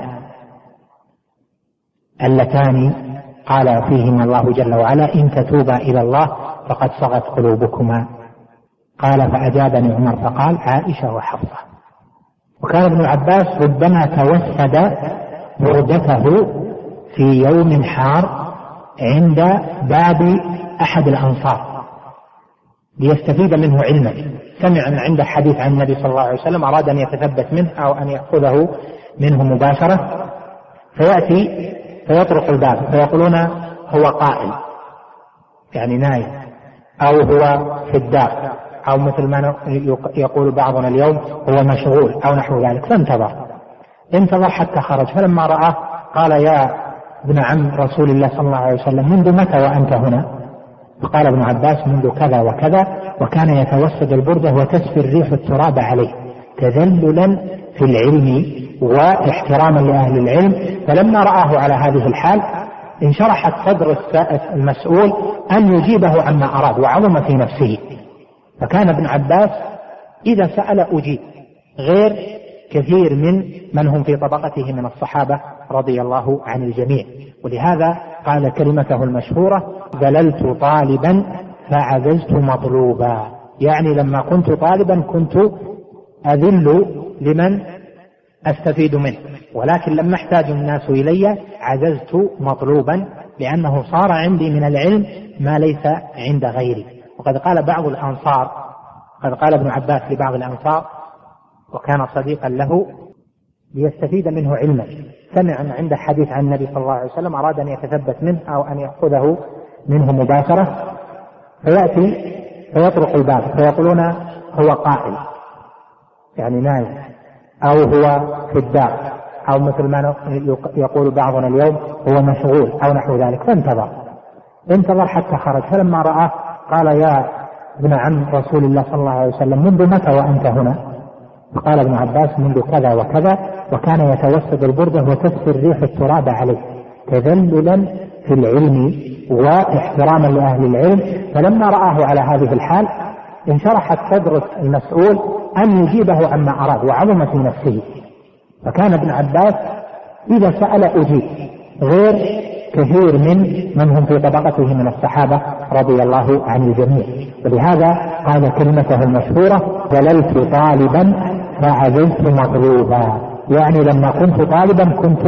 اللتان قال فيهما الله جل وعلا إن تتوبا إلى الله فقد صغت قلوبكما؟ قال فأجابني عمر فقال عائشة وحفصة. وكان ابن عباس ربما توسد بردته في يوم حار عند باب أحد الأنصار ليستفيد منه علما، سمع أن عنده حديث عن النبي صلى الله عليه وسلم أراد أن يتثبت منه أو أن يأخذه منه مباشرة، فيأتي فيطرق الباب فيقولون هو قائم يعني نايم، أو هو في الدار، أو مثل ما يقول بعضنا اليوم هو مشغول أو نحو ذلك. فانتظر حتى خرج، فلما رآه قال يا ابن عم رسول الله صلى الله عليه وسلم منذ متى وأنت هنا؟ فقال ابن عباس منذ كذا وكذا، وكان يتوسد البردة وتسفي الريح التراب عليه تذللا في العلم واحتراما لأهل العلم. فلما رآه على هذه الحال انشرحت صدر المسؤول أن يجيبه عما أراد وعظم في نفسه، فكان ابن عباس إذا سأل أجيب، غير كثير من هم في طبقته من الصحابة رضي الله عن الجميع. ولهذا قال كلمته المشهورة ذللت طالبا فعززت مطلوبا، يعني لما كنت طالبا كنت أذل لمن أستفيد منه، ولكن لما احتاج الناس إلي عززت مطلوبا لأنه صار عندي من العلم ما ليس عند غيري. وقد قال بعض الأنصار، قد قال ابن عباس لبعض الأنصار وكان صديقا له ليستفيد منه علما، سمع أن عنده حديث عن النبي صلى الله عليه وسلم أراد أن يتثبت منه أو أن يأخذه منه مباشرة، فيأتي فيطرق الباب فيقولون هو قائم يعني نايم، أو هو في الدار، أو مثل ما يقول بعضنا اليوم هو مشغول أو نحو ذلك، فانتظر حتى خرج. فلما رآه قال يا ابن عم رسول الله صلى الله عليه وسلم منذ متى وأنت هنا؟ فقال ابن عباس منذ كذا وكذا، وكان يتوسد البردة وتسفر ريح التراب عليه تذللا في العلم واحتراما لأهل العلم. فلما رآه على هذه الحال انشرحت صدر المسؤول أن يجيبه عما أراد وعظم في نفسه. فكان ابن عباس إذا سأل أجيب، غير كثير من هم في طبقته من الصحابة رضي الله عن الجميع. ولهذا قال كلمته المشهورة ظللت طالبا فعزلت مطلوبا، يعني لما كنت طالبا كنت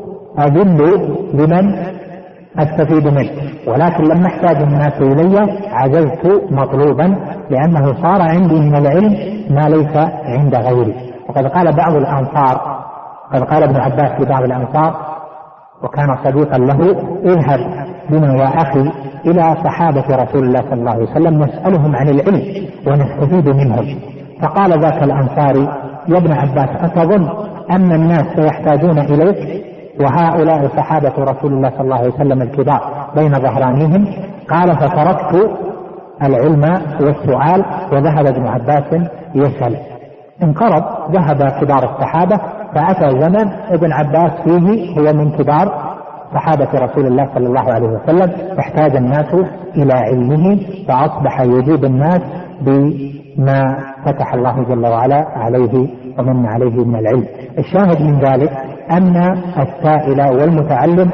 أذل لمن أستفيد منه، ولكن لما احتاج الناس إلي عزلت مطلوبا، لأنه صار عندي من العلم ما ليس عند غيري. وقد قال بعض الأنصار، قد قال ابن عباس لبعض الأنصار وكان صديقا له اذهب بنا يا أخي إلى صحابة رسول الله صلى الله عليه وسلم نسألهم عن العلم ونستفيد منهم. فقال ذاك الأنصاري يا ابن عباس أتظن أن الناس سيحتاجون إليك وهؤلاء صحابة رسول الله صلى الله عليه وسلم الكبار بين ظهرانيهم؟ قال فتركت العلم والسؤال وذهب ابن عباس يسأل. انقرض ذهب كبار الصحابة، فأتى زمن ابن عباس فيه هو من كبار صحابة رسول الله صلى الله عليه وسلم، احتاج الناس إلى علمه فأصبح يجيب الناس بما فتح الله جل وعلا عليه ومن عليه من العلم. الشاهد من ذلك أن السائل والمتعلم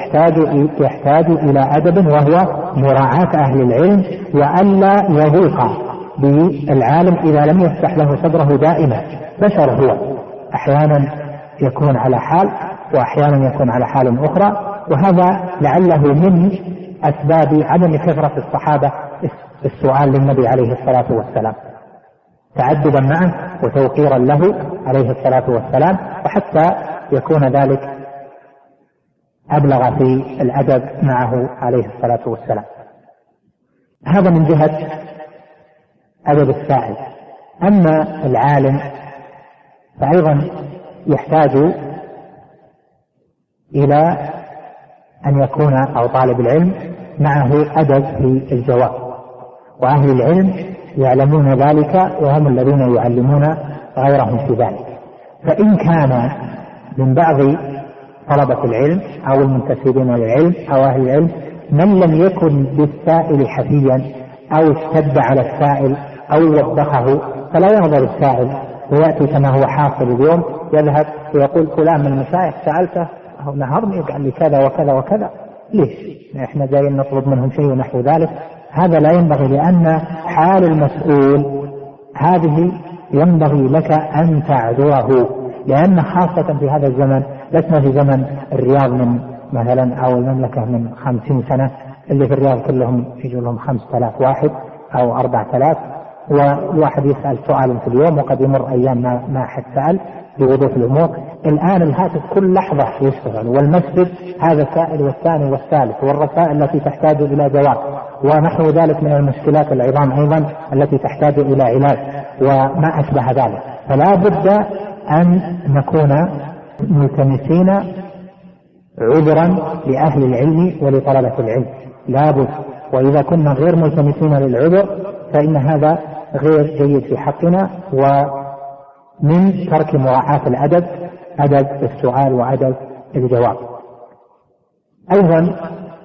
يحتاج إلى أدب، وهو مراعاة أهل العلم، وألا يضيق بالعالم إذا لم يفتح له صدره دائما. بشر هو، أحيانا يكون على حال وأحيانا يكون على حال أخرى، وهذا لعله من أسباب عدم كثرة الصحابة السؤال للنبي عليه الصلاة والسلام، تعددا معه وتوقيرا له عليه الصلاة والسلام، وحتى يكون ذلك أبلغ في الأدب معه عليه الصلاة والسلام. هذا من جهة أدب السائل. أما العالم فأيضا يحتاج إلى أن يكون أو طالب العلم معه أدب في الجواب، وأهل العلم يعلمون ذلك وهم الذين يعلمون غيرهم في ذلك. فإن كان من بعض طلبة العلم أو المنتسبين للعلم أو أهل العلم من لم يكن بالسائل حفيا أو اشتد على السائل أو وبخه، فلا ينظر السائل ويأتي كما هو حاصل اليوم، يذهب ويقول فلان من المشايخ سألته نهرني قال لي كذا وكذا وكذا، ليش احنا جايين نطلب منهم شيء ونحو ذلك؟ هذا لا ينبغي، لأن حال المسؤول هذه ينبغي لك أن تعذره، لأن خاصة في هذا الزمن، لسنا في زمن الرياض من مثلا أو المملكة من 50 سنة اللي في الرياض كلهم يجوا لهم 5000 واحد أو 4000، والواحد يسأل سؤال في اليوم وقد يمر أيام ما حد سأل بوضوح الأمور. الآن الهاتف كل لحظة يشتغل، والمسجد هذا سائل والثاني والثالث، والرسائل التي تحتاج إلى جواب ونحو ذلك من المشكلات العظام أيضا التي تحتاج إلى علاج وما أشبه ذلك. فلا بد أن نكون ملتمسين عذرا لأهل العلم ولطلبة العلم، لا بد. وإذا كنا غير ملتمسين للعذر فإن هذا غير جيد في حقنا، ومن ترك مراعاة الأدب، أدب السؤال وأدب الجواب. أيضا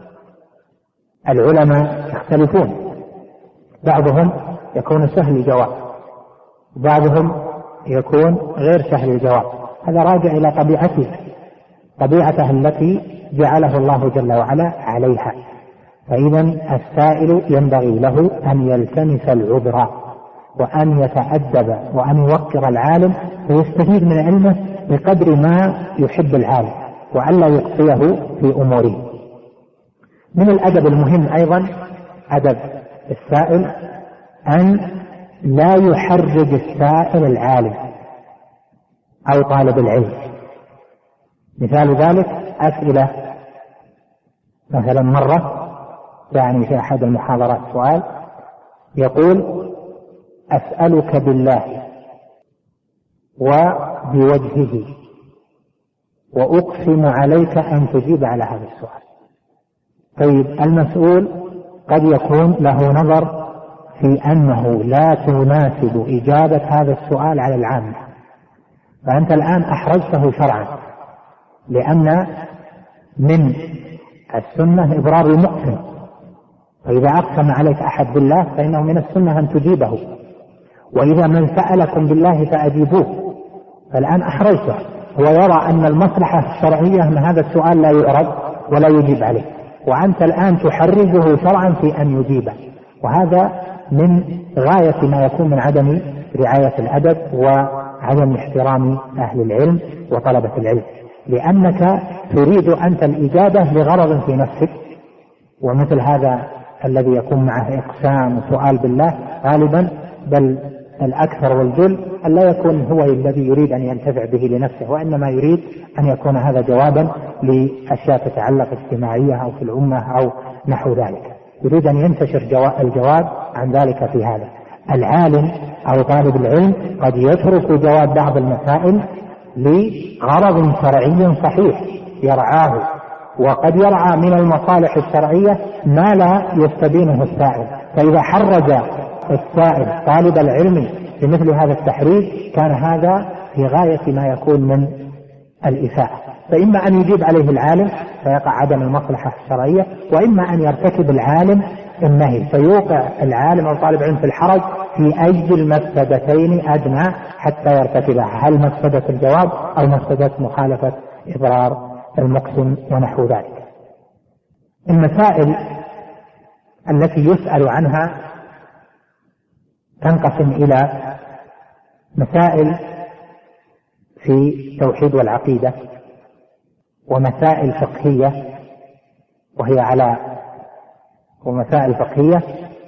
العلماء يختلفون، بعضهم يكون سهل الجواب، بعضهم يكون غير سهل الجواب، هذا راجع إلى طبيعته التي جعله الله جل وعلا عليها. فإذا السائل ينبغي له أن يلتمس العذر وأن يتأدب وأن يوقر العالم ويستفيد من علمه بقدر ما يحب العالم، وألا يقصيه في أموره. من الأدب المهم أيضا أدب السائل أن لا يحرج السائل العالم أو طالب العلم. مثال ذلك أسئلة، مثلا مرة يعني في أحد المحاضرات سؤال يقول أسألك بالله وبوجهه وأقسم عليك أن تجيب على هذا السؤال. طيب المسؤول قد يكون له نظر في أنه لا تناسب إجابة هذا السؤال على العامة، فأنت الآن أحرجته شرعا، لأن من السنة إبرار المقسم، فإذا أقسم عليك أحد بالله فإنه من السنة أن تجيبه، وإذا من سألكم بالله فأجيبوه. فالآن أحرجته، هو يرى أن المصلحة الشرعية من هذا السؤال لا يعرض ولا يجيب عليه، وأنت الآن تحرجه شرعا في أن يجيبه، وهذا من غاية ما يكون من عدم رعاية الأدب وعدم احترام أهل العلم وطلبة العلم، لأنك تريد أنت الإجابة لغرض في نفسك. ومثل هذا الذي يكون معه إقسام وسؤال بالله غالبا، بل الأكثر والجل، أن لا يكون هو الذي يريد أن ينتفع به لنفسه، وإنما يريد أن يكون هذا جوابا لأشياء تتعلق اجتماعية أو في الأمة أو نحو ذلك، يريد أن ينتشر الجواب عن ذلك. في هذا العالم أو طالب العلم قد يترك جواب بعض المسائل لغرض شرعي صحيح يرعاه، وقد يرعى من المصالح الشرعية ما لا يستبينه السائل، فإذا حرج السائل طالب العلم بمثل هذا التحريج كان هذا في غاية ما يكون من الإساءة. فإما أن يجيب عليه العالم فيقع عدم المصلحة الشرعية، وإما أن يرتكب العالم النهي فيوقع العالم أو طالب العلم في الحرج في أي المفسدتين أدنى حتى يرتكبها، هل مفسدة الجواب أو مفسدة مخالفة إضرار المقسم ونحو ذلك. المسائل التي يسأل عنها تنقسم إلى مسائل في التوحيد والعقيدة، ومسائل فقهية ومسائل فقهية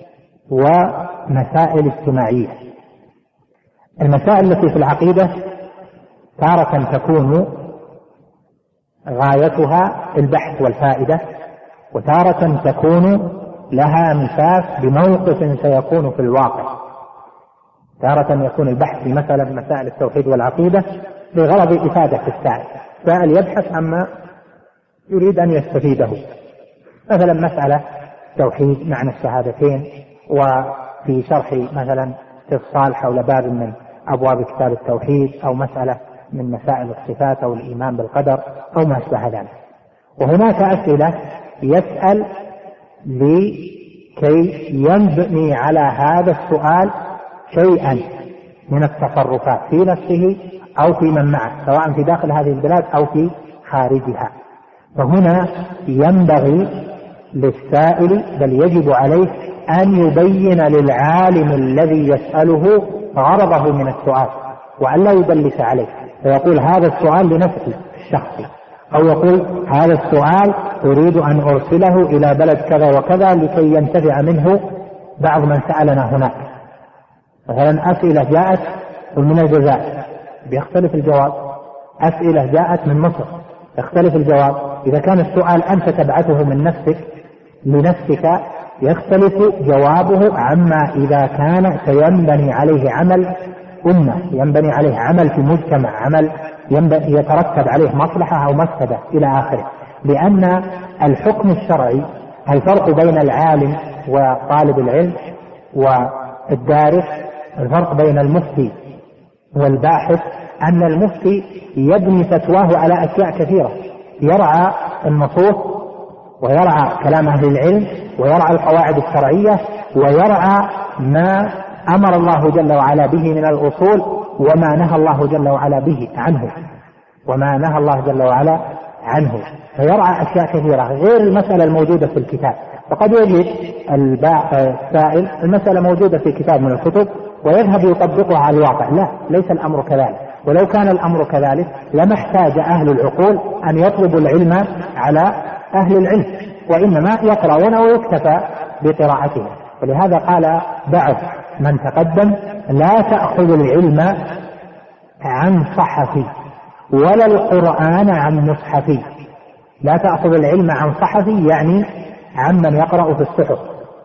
ومسائل اجتماعية. المسائل التي في العقيدة تارة تكون غايتها البحث والفائدة، وتارة تكون لها مساس بموقف سيكون في الواقع. تارة يكون البحث في مسائل التوحيد والعقيدة بغرض إفادة السائل، السائل يبحث عما يريد أن يستفيده، مثلا مسألة توحيد معنى الشهادتين، وفي شرح مثلا تفصال حول باب من أبواب كتاب التوحيد، أو مسألة من مسائل الصفات أو الإيمان بالقدر أو ما أشبه ذلك. وهناك أسئلة يسأل لكي ينبني على هذا السؤال شيئا من التصرفات في نفسه أو في من معه، سواء في داخل هذه البلاد أو في خارجها. فهنا ينبغي للسائل بل يجب عليه أن يبين للعالم الذي يسأله غرضه من السؤال، وأن لا يدلس عليه فيقول هذا السؤال لنفسي الشخصي، أو يقول هذا السؤال أريد أن أرسله إلى بلد كذا وكذا لكي ينتفع منه بعض من سألنا هناك. مثلا أسئلة جاءت من الجزائر بيختلف الجواب، أسئلة جاءت من مصر يختلف الجواب. إذا كان السؤال أنت تبعثه من نفسك لنفسك يختلف جوابه عما إذا كان سينبني عليه عمل أمة، ينبني عليه عمل في مجتمع، عمل يترتب عليه مصلحة أو مفسدة إلى آخره. لأن الحكم الشرعي الفرق بين العالم وطالب العلم والدارس، الفرق بين المفتي والباحث أن المفتي يبني فتواه على أشياء كثيرة، يرعى النصوص ويرعى كلام أهل العلم ويرعى القواعد الشرعية ويرعى ما أمر الله جل وعلا به من الأصول وما نهى الله جل وعلا به عنه وما نهى الله جل وعلا عنه، فيرعى أشياء كثيرة غير المسألة الموجودة في الكتاب. فقد يجد السائل المسألة موجودة في كتاب من الكتب ويذهب يطبقها على الواقع، لا، ليس الأمر كذلك. ولو كان الأمر كذلك لما احتاج أهل العقول أن يطلبوا العلم على أهل العلم، وإنما يقرأون ويكتفى بقراءتهم. ولهذا قال بعض من تقدم لا تأخذ العلم عن صحفي ولا القرآن عن مصحفي. لا تأخذ العلم عن صحفي يعني عمن يقرأ في الصحف،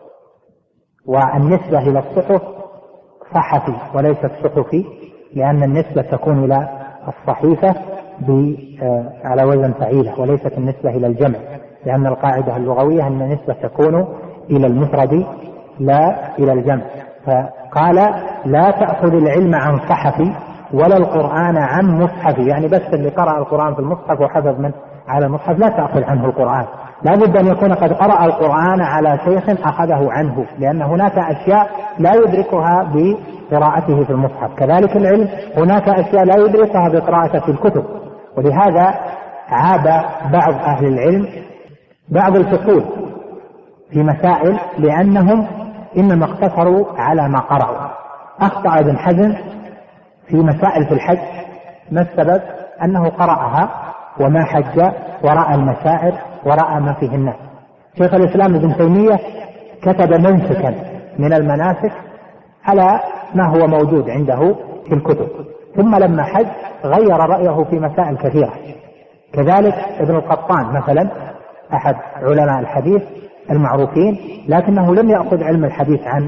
والنسبة إلى الصحف صحفي وليست صحفي، لأن النسبة تكون إلى الصحيفة على وزن فعيلة وليست النسبة إلى الجمع، لأن القاعدة اللغوية أن النسبة تكون إلى المفرد لا إلى الجمع. فقال لا تأخذ العلم عن صحفي ولا القرآن عن مصحفي، يعني بس اللي قرأ القرآن في المصحف وحفظ من على المصحف لا تأخذ عنه القرآن، لا بد أن يكون قد قرأ القرآن على شيخ أخذه عنه، لأن هناك أشياء لا يدركها بقراءته في المصحف. كذلك العلم هناك أشياء لا يدركها بقراءته في الكتب. ولهذا عاب بعض أهل العلم بعض الفصول في مسائل لأنهم إنما اقتصروا على ما قرأوا. أخطأ ابن حزم في مسائل في الحج، ما السبب؟ أنه قرأها وما حج ورأى المشاعر ورأى ما فيه الناس. شيخ الإسلام ابن تيمية كتب منسكا من المناسك على ما هو موجود عنده في الكتب، ثم لما حج غير رأيه في مسائل كثيرة. كذلك ابن القطان مثلا أحد علماء الحديث المعروفين، لكنه لم يأخذ علم الحديث عن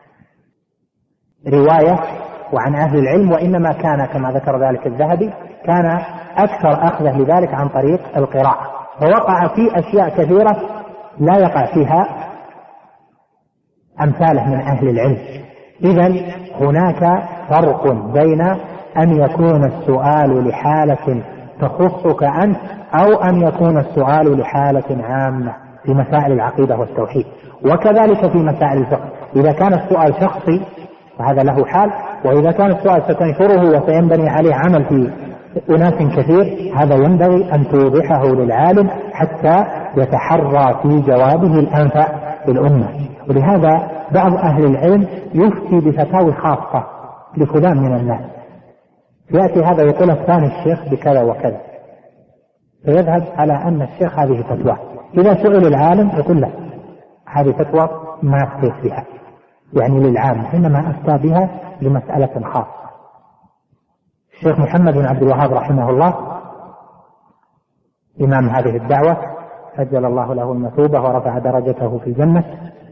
رواية وعن أهل العلم، وإنما كان كما ذكر ذلك الذهبي كان أكثر أخذه لذلك عن طريق القراءة، فوقع في أشياء كثيرة لا يقع فيها أمثاله من أهل العلم. إذن هناك فرق بين أن يكون السؤال لحالة تخصك أنت أو أن يكون السؤال لحالة عامة في مسائل العقيدة والتوحيد، وكذلك في مسائل الفقه. إذا كان السؤال شخصي فهذا له حال، وإذا كان السؤال ستنشره وسينبني عليه عمل في أناس كثير هذا ينبغي أن توضحه للعالم حتى يتحرى في جوابه الأنفع للأمة. ولهذا بعض أهل العلم يفتي بفتاوي خاصة لفلان من الناس، يأتي هذا يقول الثاني الشيخ بكذا وكذا، فيذهب على أن الشيخ هذه فتوى. إذا سئل العالم يقول له هذه فتوى ما أفتيت بها يعني للعام، إنما أفتى بها لمسألة خاصة. الشيخ محمد بن عبد الوهاب رحمه الله إمام هذه الدعوة أجل الله له المثوبة ورفع درجته في الجنة،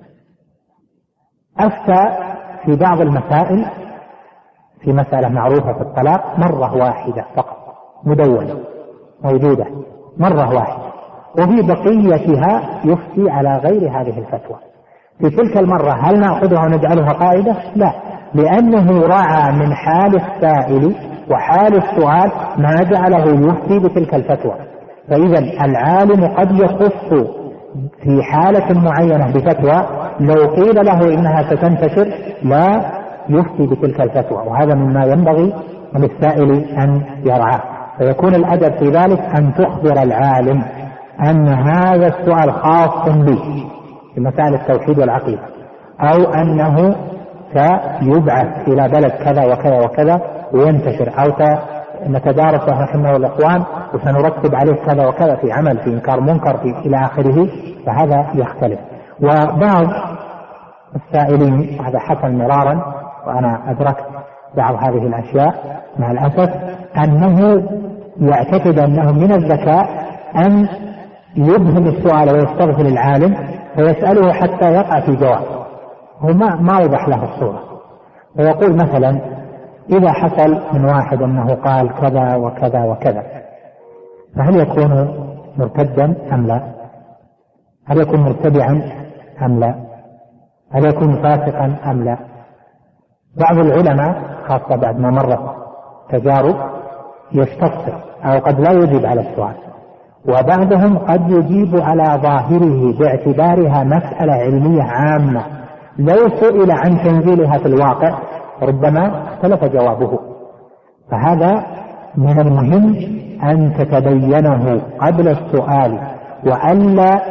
أفتى في بعض المسائل في مسألة معروفة في الطلاق مرة واحدة فقط مدونة موجودة مرة واحدة، وفي بقيتها يفتي على غير هذه الفتوى. في تلك المرة هل نأخذها ونجعلها قاعدة؟ لا، لأنه رعى من حال السائل وحال السؤال ما جعله يفتي بتلك الفتوى. فإذا العالم قد يخص في حالة معينة بفتوى لو قيل له إنها ستنتشر لا يفتي بتلك الفتوى، وهذا مما ينبغي للسائل أن يرعاه. فيكون الأدب في ذلك أن تخبر العالم أن هذا السؤال خاص به في مسائل التوحيد والعقيدة، أو أنه سيبعث إلى بلد كذا وكذا وكذا وينتشر، أو نتدارسه نحن والإخوان وسنرتب عليه كذا وكذا في عمل في إنكار منكر في إلى آخره، فهذا يختلف. وبعض السائلين وهذا حصل مرارا وأنا أدركت بعض هذه الأشياء مع الأسف، أنه يعتقد أنه من الذكاء أن يبهم السؤال ويستغفل العالم فيسأله حتى يقع في جواب، هو ما وضح له الصورة. فيقول مثلا إذا حصل من واحد أنه قال كذا وكذا وكذا فهل يكون مرتدا أم لا؟ هل يكون مرتدعا أم لا؟ هل يكون فاسقا أم لا؟ بعض العلماء خاصة بعد ما مرت تجارب يستفسر أو قد لا يجيب على السؤال، وبعضهم قد يجيب على ظاهره باعتبارها مسألة علمية عامة لو سئل عن تنزيلها في الواقع ربما اختلف جوابه. فهذا من المهم أن تتبينه قبل السؤال، وألا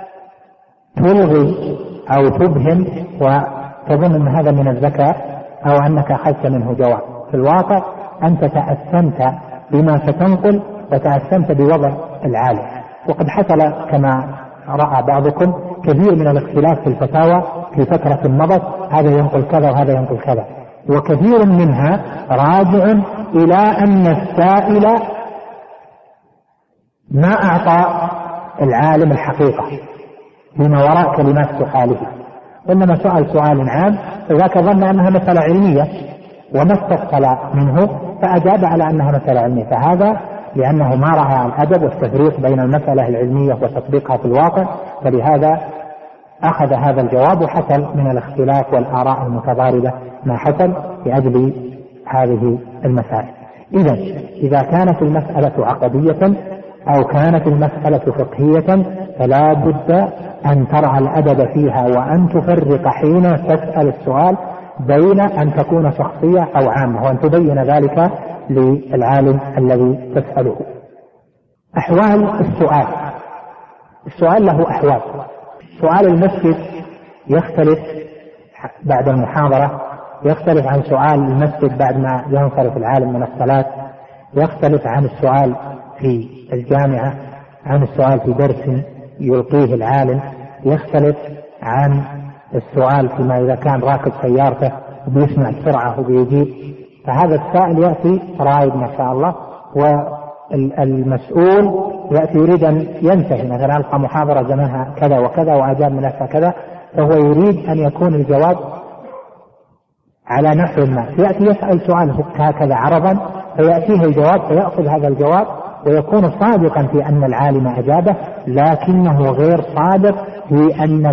تلغي أو تبهم وتظن أن هذا من الذكاء أو أنك أخذت منه جواب. في الواقع أنت تأسمت بما ستنقل وتأسمت بوضع العالم. وقد حصل كما رأى بعضكم كثير من الاختلاف في الفتاوى في فترة مضت، هذا ينقل كذا وهذا ينقل كذا، وكثير منها راجع إلى أن السائل ما أعطى العالم الحقيقة فيما وراء كلمات سؤاله، وإنما سؤال عام فذاك ظن أنها مسألة علمية وما استفصل منه فأجاب على أنها مسألة علمية، فهذا لأنه ما رأى الأدب والتفريق بين المسألة العلمية وتطبيقها في الواقع، فلهذا أخذ هذا الجواب، وحصل من الاختلاف والآراء المتضاربة ما حصل لأجل هذه المسائل. إذا كانت المسألة عقدية أو كانت المسألة فقهية فلا بد أن ترعى الأدب فيها، وأن تفرق حين تسأل السؤال بين أن تكون شخصية أو عامة، وأن تبين ذلك للعالم الذي تسأله. أحوال السؤال له أحوال. سؤال المسجد يختلف بعد المحاضرة، يختلف عن سؤال المسجد بعد ما ينصرف العالم من الصلاة، يختلف عن السؤال في الجامعة، عن السؤال في درس يلقيه العالم، يختلف عن السؤال فيما إذا كان راكب سيارته وبيسمع بسرعة وبيجيب. فهذا السائل يأتي رائد ما شاء الله، والمسؤول يأتي يريد أن ينتهي، مثلا ألقى محاضرة زمنها كذا وكذا وأجاب من نفسه كذا، فهو يريد أن يكون الجواب على نحو ما، يأتي يسأل سؤال هكذا عرضا فيأتيه الجواب، فيأخذ هذا الجواب ويكون صادقا في أن العالم أجابه، لكنه غير صادق في أن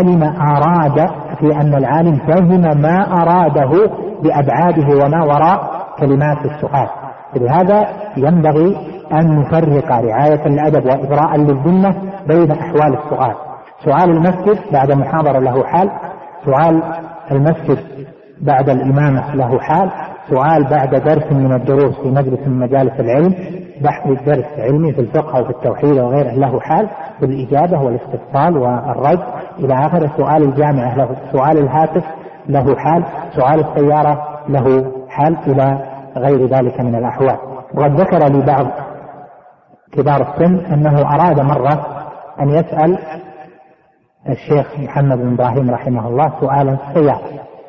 العالم فهم ما أراده بأبعاده وما وراء كلمات السؤال. لهذا ينبغي أن نفرق رعاية الأدب وإبراء للذمة بين أحوال السؤال. سؤال المسجد بعد محاضرة له حال، سؤال المسجد بعد الإمامة له حال، سؤال بعد درس من الدروس في مجلس من مجالس العلم، بحث الدرس علمي في الفقه أو في التوحيد وغيره له حال، بالإجابة والاستفصال والرد إلى آخر. سؤال الجامعة له، سؤال الهاتف له حال، سؤال السيارة له حال، إلى غير ذلك من الأحوال. وقد ذكر لي بعض كبار السن أنه أراد مرة أن يسأل الشيخ محمد بن إبراهيم رحمه الله سؤالا في السيارة،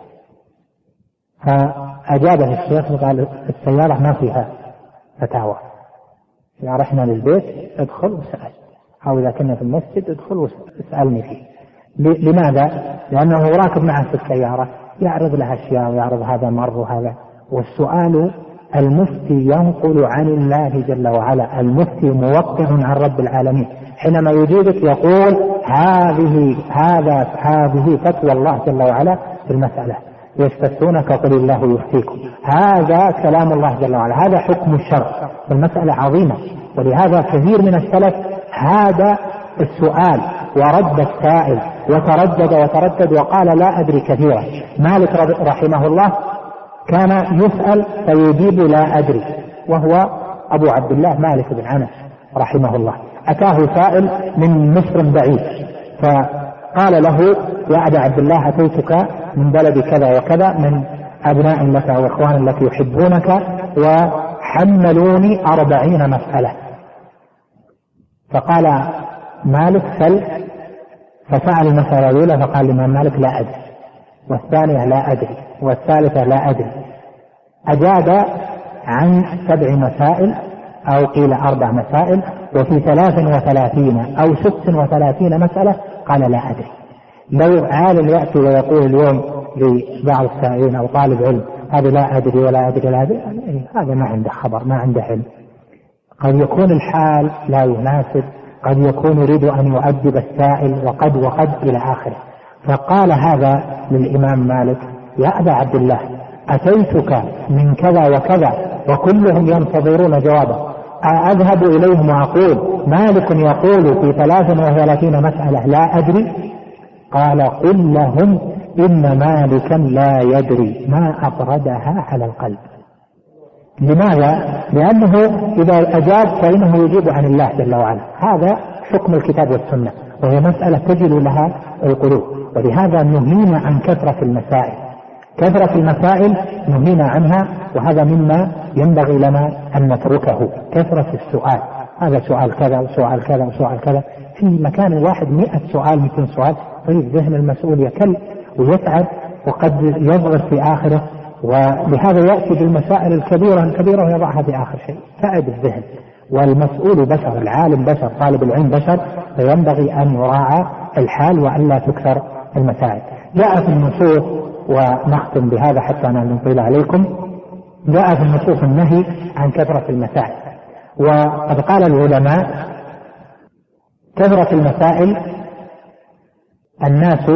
فأجابه الشيخ وقال السيارة ما فيها فتاوى، إذا رحنا للبيت ادخل وسأل، أو إذا كنا في المسجد ادخل واسألني فيه. لماذا؟ لأنه راكب معه في السيارة يعرض لها أشياء ويعرض هذا مر وهذا، والسؤال المفتي ينقل عن الله جل وعلا، المفتي موقع عن رب العالمين، حينما يجيبك يقول هذه فتوى الله جل وعلا في المسألة، يستفتونك قل الله يفتيكم، هذا كلام الله جل وعلا، هذا حكم الشرع، المسألة عظيمة. ولهذا كثير من السلف هذا السؤال ورد السائل وتردد وقال لا أدري كثيرا. مالك رحمه الله كان يسأل فيجيب لا أدري، وهو أبو عبد الله مالك بن أنس رحمه الله. أتاه سائل من مصر بعيد فقال له يا أبا عبد الله أتيتك من بلد كذا وكذا من أبناء لك أو إخوان لك يحبونك وحملوني 40 مسألة. فقال مالك سل، فسأل المسألة الأولى فقال الإمام مالك لا أدري، والثانية لا أدري، والثالثة لا أدري. أجاب عن 7 مسائل أو قيل 4 مسائل، وفي 33 أو 36 مسألة قال لا أدري. لو عالم يأتي ويقول اليوم لبعض السائلين أو طالب علم هذا لا أدري ولا أدري لا أدري، هذا ما عنده خبر، ما عنده علم. قد يكون الحال لا يناسب، قد يكون يريد أن يؤدب السائل وقد إلى آخره. فقال هذا للإمام مالك يا أبا عبد الله أتيتك من كذا وكذا وكلهم ينتظرون جوابه، أذهب إليهم وأقول مالك يقول في 33 مسألة لا أدري؟ قال قل لهم إن مالكا لا يدري ما أبردها على القلب. لماذا؟ لأنه إذا أجاب فإنه يجيب عن الله جل وعلا، هذا حكم الكتاب والسنة، وهي مسألة تجري لها القلوب. ولهذا نهينا عن كثرة المسائل نهينا عنها، وهذا مما ينبغي لنا أن نتركه. كثرة السؤال، هذا سؤال كذا وسؤال كذا وسؤال كذا في مكان واحد 100 سؤال 200 سؤال، طيب ذهن المسؤول يكل ويتعب وقد يضغط في آخره، ولهذا يأتي بالمسائل الكبيرة ويضعها في آخر شيء، تعب الذهن. والمسؤول بشر، العالم بشر، طالب العلم بشر، فينبغي أن يراعى الحال وألا تكثر المسائل. جاء في النصوص، ونختم بهذا حتى لا نطيل عليكم، جاء في النصوص النهي عن كثرة المسائل، وقد قال العلماء كثرة المسائل الناس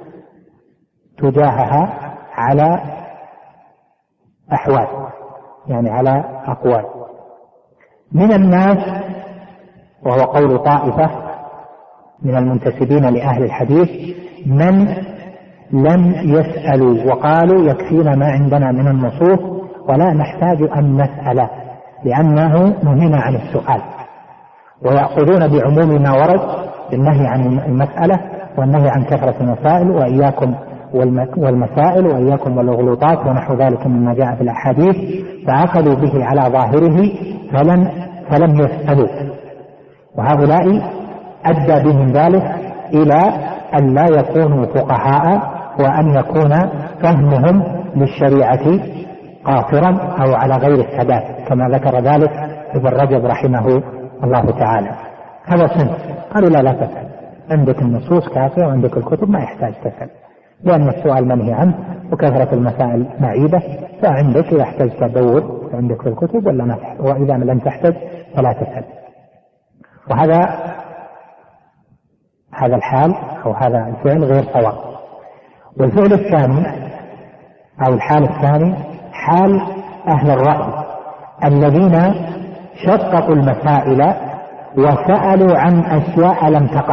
تجاهها على أحوال، يعني على أقوال. من الناس، وهو قول طائفة من المنتسبين لأهل الحديث، من لم يسألوا وقالوا يكفينا ما عندنا من النصوص ولا نحتاج أن نسأل، لأنه نهينا عن السؤال، ويأخذون بعموم ما ورد بالنهي عن المسألة والنهي عن كثرة المسائل، وإياكم والمسائل وإياكم والغلوطات ونحو ذلك مما جاء في الأحاديث، فأخذوا به على ظاهره فلم يسألوا. وهؤلاء أدى بهم ذلك إلى أن لا يكونوا فقهاء، وأن يكون فهمهم للشريعة قاصرا أو على غير السداد، كما ذكر ذلك ابن رجب رحمه الله تعالى. هذا صنف قالوا لا تسأل، عندك النصوص كافية وعندك الكتب ما يحتاج تسأل، لأن السؤال منهي عنه وكثرة المسائل معيبة، فعندك إذا احتجت تدور عندك في الكتب ولا ما تحتاج، وإذا لم تحتج فلا تسأل. وهذا الحال أو هذا الفعل غير صواب. والفعل الثاني أو الحال الثاني حال أهل الرأي الذين شققوا المسائل وسألوا عن أشياء لم تقع،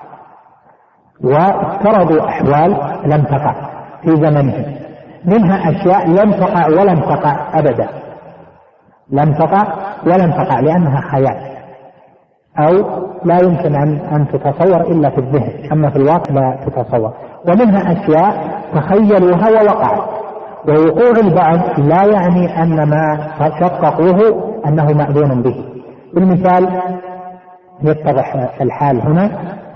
وافترضوا أحوال لم تقع في زمنهم، منها أشياء لم تقع ولم تقع أبدا، لم تقع ولم تقع لأنها خيال أو لا يمكن أن تتصور إلا في الذهن، أما في الواقع لا تتصور. ومنها أشياء تخيلوها ووقعت، ووقوع البعض لا يعني أن ما شققوه أنه مأذون به. بالمثال يتضح الحال هنا.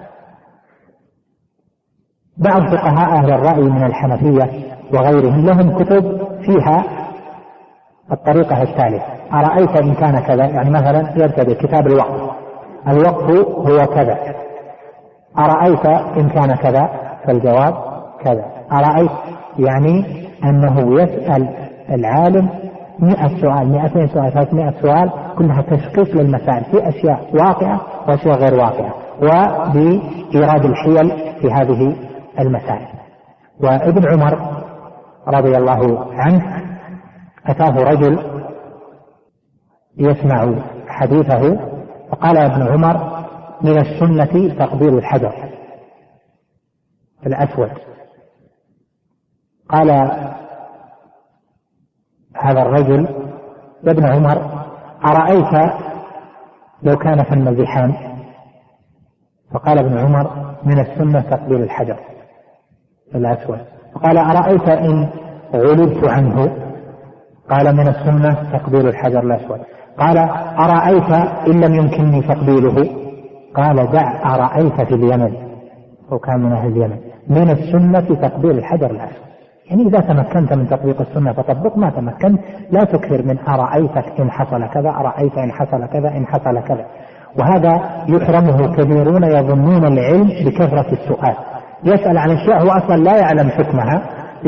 بعض فقهاء أهل الرأي من الحنفية وغيرهم لهم كتب فيها الطريقة التالية: أرأيت إن كان كذا، يعني مثلا يبتدئ كتاب الوقف هو كذا، أرأيت إن كان كذا فالجواب كذا، أرأيت يعني أنه يسأل العالم 100 سؤال 200 سؤال 300 سؤال، كلها تشخيص للمسائل في أشياء واقعة وأشياء غير واقعة، وبإيراد الحيل في هذه المسائل. وابن عمر رضي الله عنه أتاه رجل يسمع حديثه فقال ابن عمر: من السنة تقبيل الحجر الأسود. قال هذا الرجل: يا ابن عمر، أرأيت لو كان فم الزحام؟ فقال ابن عمر: من السنة تقبيل الحجر الأسود. فقال: أرأيت إن غلبت عنه؟ قال: من السنة تقبيل الحجر الأسود. قال: أرأيت إن لم يمكنني تقبيله؟ قال: دع أرأيت في اليمن، وكان من أهل اليمن. من السنة تقبيل الحجر الأسود. يعني إذا تمكنت من تطبيق السنة فطبق، ما تمكنت لا تكثر من أرأيتك إن حصل كذا، أرأيت إن حصل كذا، إن حصل كذا. وهذا يحرمه كثيرون يظنون العلم بكثرة السؤال، يسأل عن أشياء هو أصلا لا يعلم حكمها،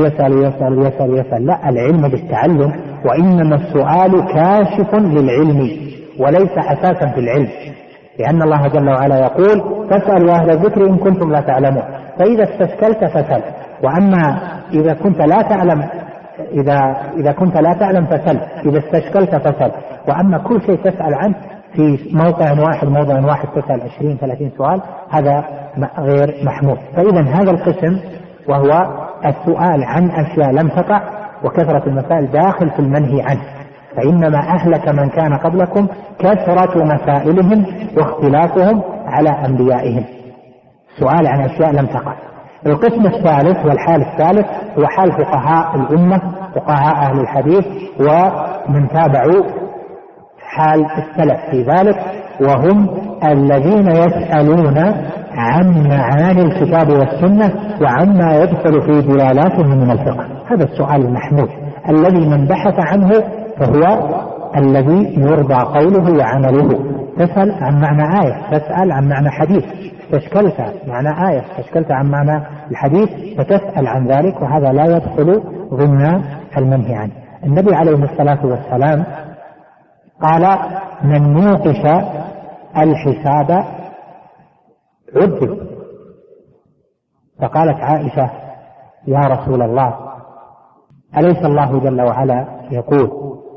يسأل. لا، العلم بالتعلم، وإنما السؤال كاشف للعلم وليس أساسا في العلم، لأن الله جل وعلا يقول: فاسألوا أهل الذكر إن كنتم لا تعلمون. فإذا استشكلت فسل، وأما إذا كنت لا تعلم إذا كنت لا تعلم فسل، إذا استشكلت فسل. وأما كل شيء تسأل عنه في موضع واحد تسأل 20-30 سؤال، هذا غير محمود. فإذا هذا القسم وهو السؤال عن أشياء لم تقع وكثرة المسائل داخل في المنهي عنه، فإنما أهلك من كان قبلكم كثرة مسائلهم واختلافهم على أنبيائهم، سؤال عن أشياء لم تقع. القسم الثالث والحال الثالث هو حال فقهاء الأمة، فقهاء أهل الحديث ومن تابعوا حال السلف في ذلك، وهم الذين يسألون عن معاني الكتاب والسنة وعما يدخل في دلالاتهم من الفقه. هذا السؤال المحمود الذي من بحث عنه فهو الذي يرضى قوله وعمله. تسأل عن معنى آية، تسأل عن معنى حديث، تشكلت معنى آية، تشكلت عن معنى الحديث، فتسأل عن ذلك، وهذا لا يدخل ضمن المنهي عنه. النبي عليه الصلاة والسلام قال: من نوقش الحساب عذب. فقالت عائشة: يا رسول الله، أليس الله جل وعلا يقول: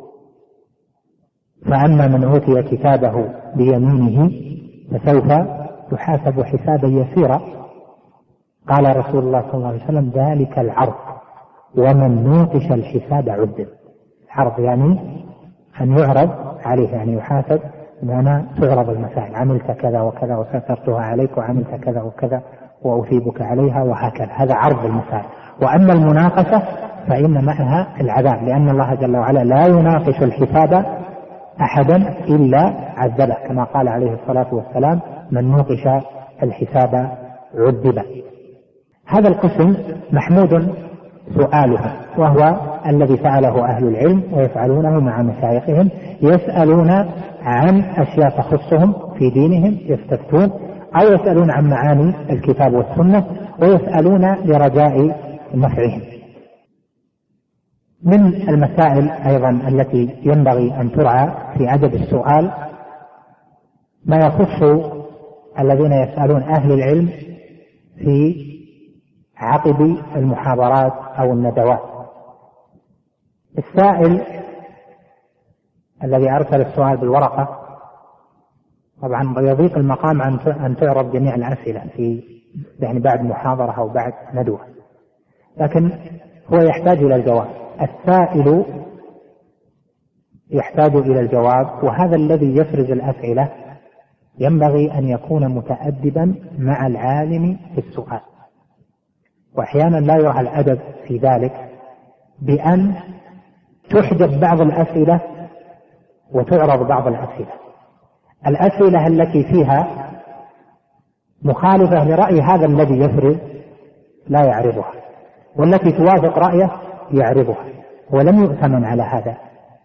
فأما من أوتي كتابه بيمينه فسوف يحاسب حسابا يسيرا؟ قال رسول الله صلى الله عليه وسلم: ذلك العرض، ومن نوقش الحساب عذب. العرض يعني أن يعرض عليه، يعني يحاسب، بمعنى تعرض المسائل: عملت كذا وكذا وسترتها عليك، وعملت كذا وكذا وأثيبك عليها، وهكذا. هذا عرض المسائل. وأما المناقشة فإن معها العذاب، لأن الله جل وعلا لا يناقش الحساب أحدا إلا عذبه، كما قال عليه الصلاة والسلام: من نوقش الحساب عذب. هذا القسم محمود سؤالها، وهو الذي فعله أهل العلم ويفعلونه مع مشايخهم، يسألون عن أشياء تخصهم في دينهم، يستفتون، أو يسألون عن معاني الكتاب والسنة، ويسألون لرجاء نفعهم. من المسائل أيضا التي ينبغي أن ترعى في أدب السؤال ما يخص الذين يسألون أهل العلم في عقب المحاضرات أو الندوات. السائل الذي أرسل السؤال بالورقة طبعا يضيق المقام أن تعرض جميع الأسئلة في يعني بعد محاضرة أو بعد ندوة، لكن هو يحتاج إلى الجواب. السائل يحتاج إلى الجواب، وهذا الذي يفرز الأسئلة ينبغي أن يكون متأدبا مع العالم في السؤال. وأحيانا لا يرعى الأدب في ذلك بأن تحدث بعض الأسئلة وتعرض بعض الأسئلة التي فيها مخالفة لرأي هذا الذي يفرز لا يعرضها، والتي توافق رأيه يعرضها، ولم يؤتمن على هذا.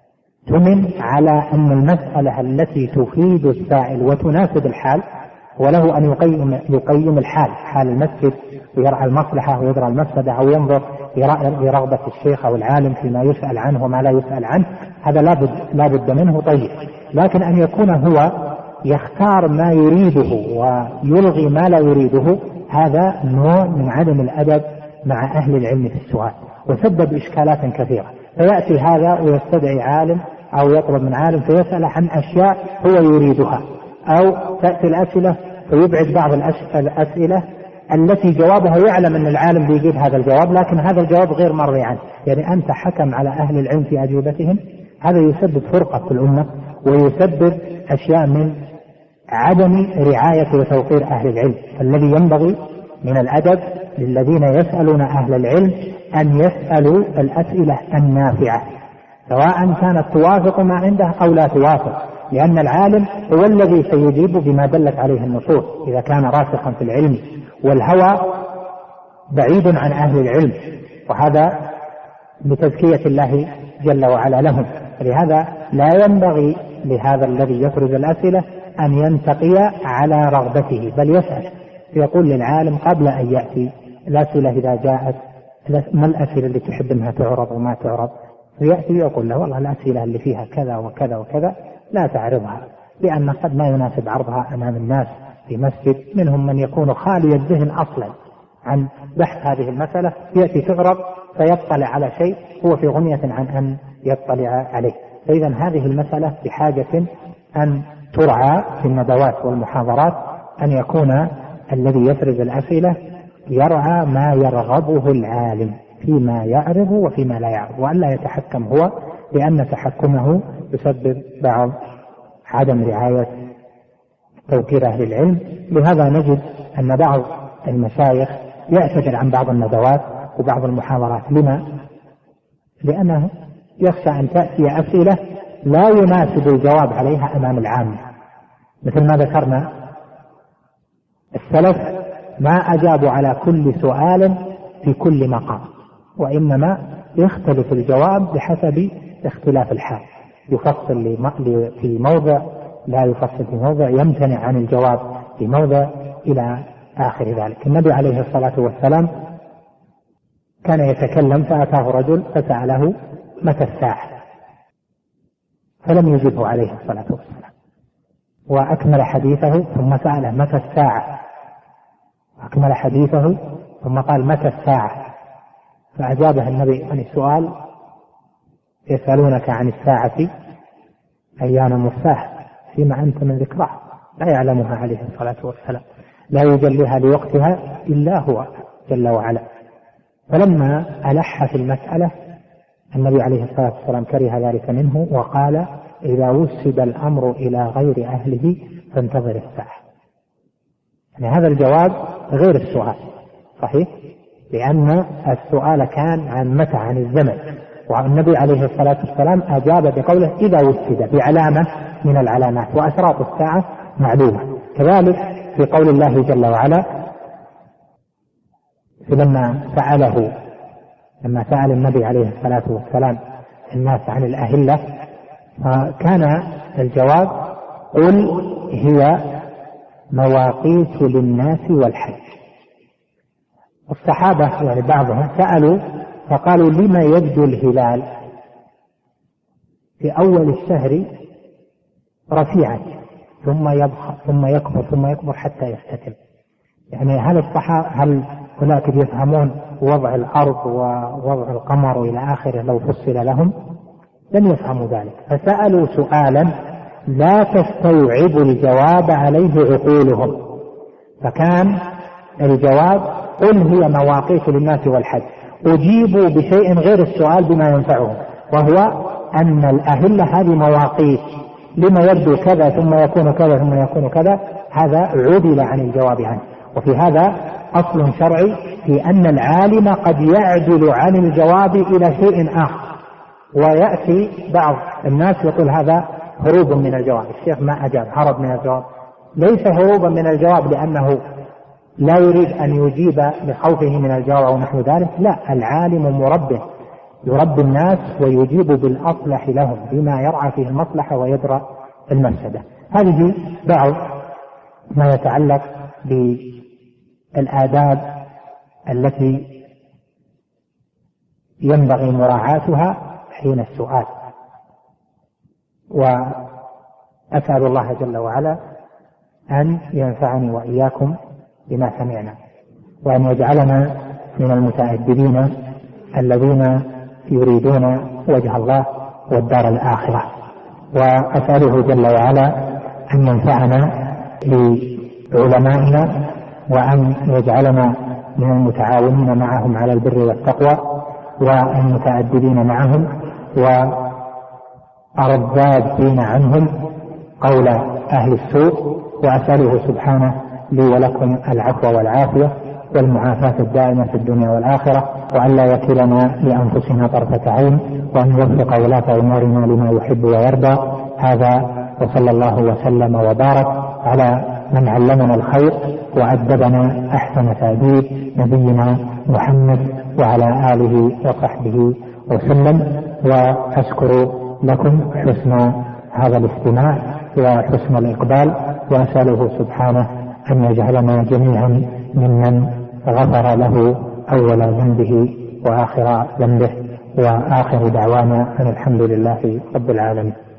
تمن على أن المسألة التي تفيد السائل وتناسب الحال، وله أن يقيم الحال، حال المسجد، ويرعى المصلحة ويدرى المفسدة، أو ينظر لرغبة الشيخ أو العالم فيما يسأل عنه وما لا يسأل عنه، هذا لا بد منه. طيب، لكن أن يكون هو يختار ما يريده ويلغي ما لا يريده، هذا نوع من عدم الأدب مع أهل العلم في السؤال، وسبب إشكالات كثيرة. فيأتي هذا ويستدعي عالم أو يطلب من عالم فيسأل عن أشياء هو يريدها، أو تأتي الأسئلة فيبعد بعض الأسئلة التي جوابها يعلم أن العالم بيجيب هذا الجواب، لكن هذا الجواب غير مرضي عنه، يعني أنت حكم على أهل العلم في أجوبتهم. هذا يسبب فرقة في الأمة، ويسبب أشياء من عدم رعاية وتوقير أهل العلم. الذي ينبغي من الأدب للذين يسألون أهل العلم أن يسألوا الأسئلة النافعة، سواء كانت توافق ما عنده أو لا توافق، لأن العالم هو الذي سيجيب بما دلت عليه النصوص إذا كان راسخا في العلم، والهوى بعيد عن أهل العلم، وهذا بتزكية الله جل وعلا لهم. لهذا لا ينبغي لهذا الذي يفرز الأسئلة أن ينتقي على رغبته، بل يسأل، يقول للعالم قبل أن يأتي الأسئلة إذا جاءت: ما الأسئلة اللي تحب أنها تعرض وما تعرض؟ فيأتي يقول له: والله الأسئلة اللي فيها كذا وكذا وكذا لا تعرضها، لأن قد ما يناسب عرضها أمام الناس في مسجد، منهم من يكون خالي الذهن أصلا عن بحث هذه المسألة، يأتي تعرض فيطلع على شيء هو في غنية عن أن يطلع عليه. فإذا هذه المسألة بحاجة أن ترعى في الندوات والمحاضرات، أن يكون الذي يفرز الأسئلة يرعى ما يرغبه العالم فيما يعرض وفيما لا يعرض، وألا يتحكم هو، لأن تحكمه يسبب بعض عدم رعاية توقير أهل العلم. لهذا نجد أن بعض المشايخ يعتذر عن بعض الندوات وبعض المحاضرات. لما؟ لأنه يخشى أن تأتي أسئلة لا يناسب الجواب عليها أمام العامة، مثل ما ذكرنا السلف ما أجابوا على كل سؤال في كل مقام، وإنما يختلف الجواب بحسب اختلاف الحال، يفصل في موضع، لا يفصل في موضع، يمتنع عن الجواب في موضع، إلى آخر ذلك. النبي عليه الصلاة والسلام كان يتكلم فأتاه رجل فسأله: متى الساعة؟ فلم يجبه عليه الصلاة والسلام، وأكمل حديثه ثم سأله متى الساعة، أكمل حديثه ثم قال متى الساعة، فأجابه النبي عن السؤال: يسألونك عن الساعة أيان مرساها فيما أنت من ذكرها، لا يعلمها عليه الصلاة والسلام، لا يجليها لوقتها إلا هو جل وعلا. فلما ألح في المسألة النبي عليه الصلاة والسلام كره ذلك منه وقال: إذا وسد الأمر إلى غير أهله فانتظر الساعة. يعني هذا الجواب غير السؤال صحيح، لأن السؤال كان عن متى، عن الزمن، والنبي عليه الصلاة والسلام أجاب بقوله: إذا وسد، بعلامة من العلامات، وأشراط الساعة معلومة. كذلك في قول الله جل وعلا لما سأل النبي عليه الصلاة والسلام الناس عن الأهلة، فكان الجواب: قل هي مواقيت للناس والحج. الصحابة يعني بعضهم سألوا فقالوا: لما يبدو الهلال في أول الشهر رفيعا ثم يكبر حتى يختتم؟ يعني هل هناك يفهمون وضع الأرض ووضع القمر إلى آخره لو فصل لهم؟ لم يفهموا ذلك، فسألوا سؤالا لا تستوعب الجواب عليه عقولهم، فكان الجواب: قل هي مواقيت للناس والحج. أجيبوا بشيء غير السؤال بما ينفعهم، وهو أن الأهلة هذه مواقيت، لما يبدو كذا ثم يكون كذا ثم يكون كذا، هذا عدل عن الجواب عنه. وفي هذا أصل شرعي في أن العالم قد يعدل عن الجواب إلى شيء آخر، ويأتي بعض الناس يقول هذا هروب من الجواب، الشيخ ما أجاب، هرب من الجواب. ليس هروبا من الجواب لأنه لا يريد أن يجيب لخوفه من الجواب أو نحو ذلك، لا، العالم مربه يربي الناس ويجيب بالأصلح لهم بما يرعى فيه المصلحة ويدرى المفسدة. هذه بعض ما يتعلق بالآداب التي ينبغي مراعاتها حين السؤال. وأسأل الله جل وعلا أن ينفعني وإياكم بما سمعنا، وأن يجعلنا من المتأدبين الذين يريدون وجه الله والدار الآخرة. وأسأله جل وعلا أن ينفعنا بعلمائنا، وأن يجعلنا من المتعاونين معهم على البر والتقوى، والمتأدبين معهم، والرذابين عنهم قول أهل السوء. وأسأله سبحانه لي ولكم العفو والعافية والمعافاة الدائمة في الدنيا والآخرة، وأن لا يكلنا لأنفسنا طرفة عين، وأن يوفق ولاة أمورنا لما يحب ويرضى. هذا وصلى الله وسلم وبارك على من علمنا الخير وأدبنا أحسن تأديب، نبينا محمد وعلى آله وصحبه وسلم. وأشكر لكم حسن هذا الاستماع وحسن الإقبال، وأسأله سبحانه أن يجعلنا جميعا ممن غفر له أول ذنبه وآخر ذنبه، وآخر دعوانا أن الحمد لله رب العالمين.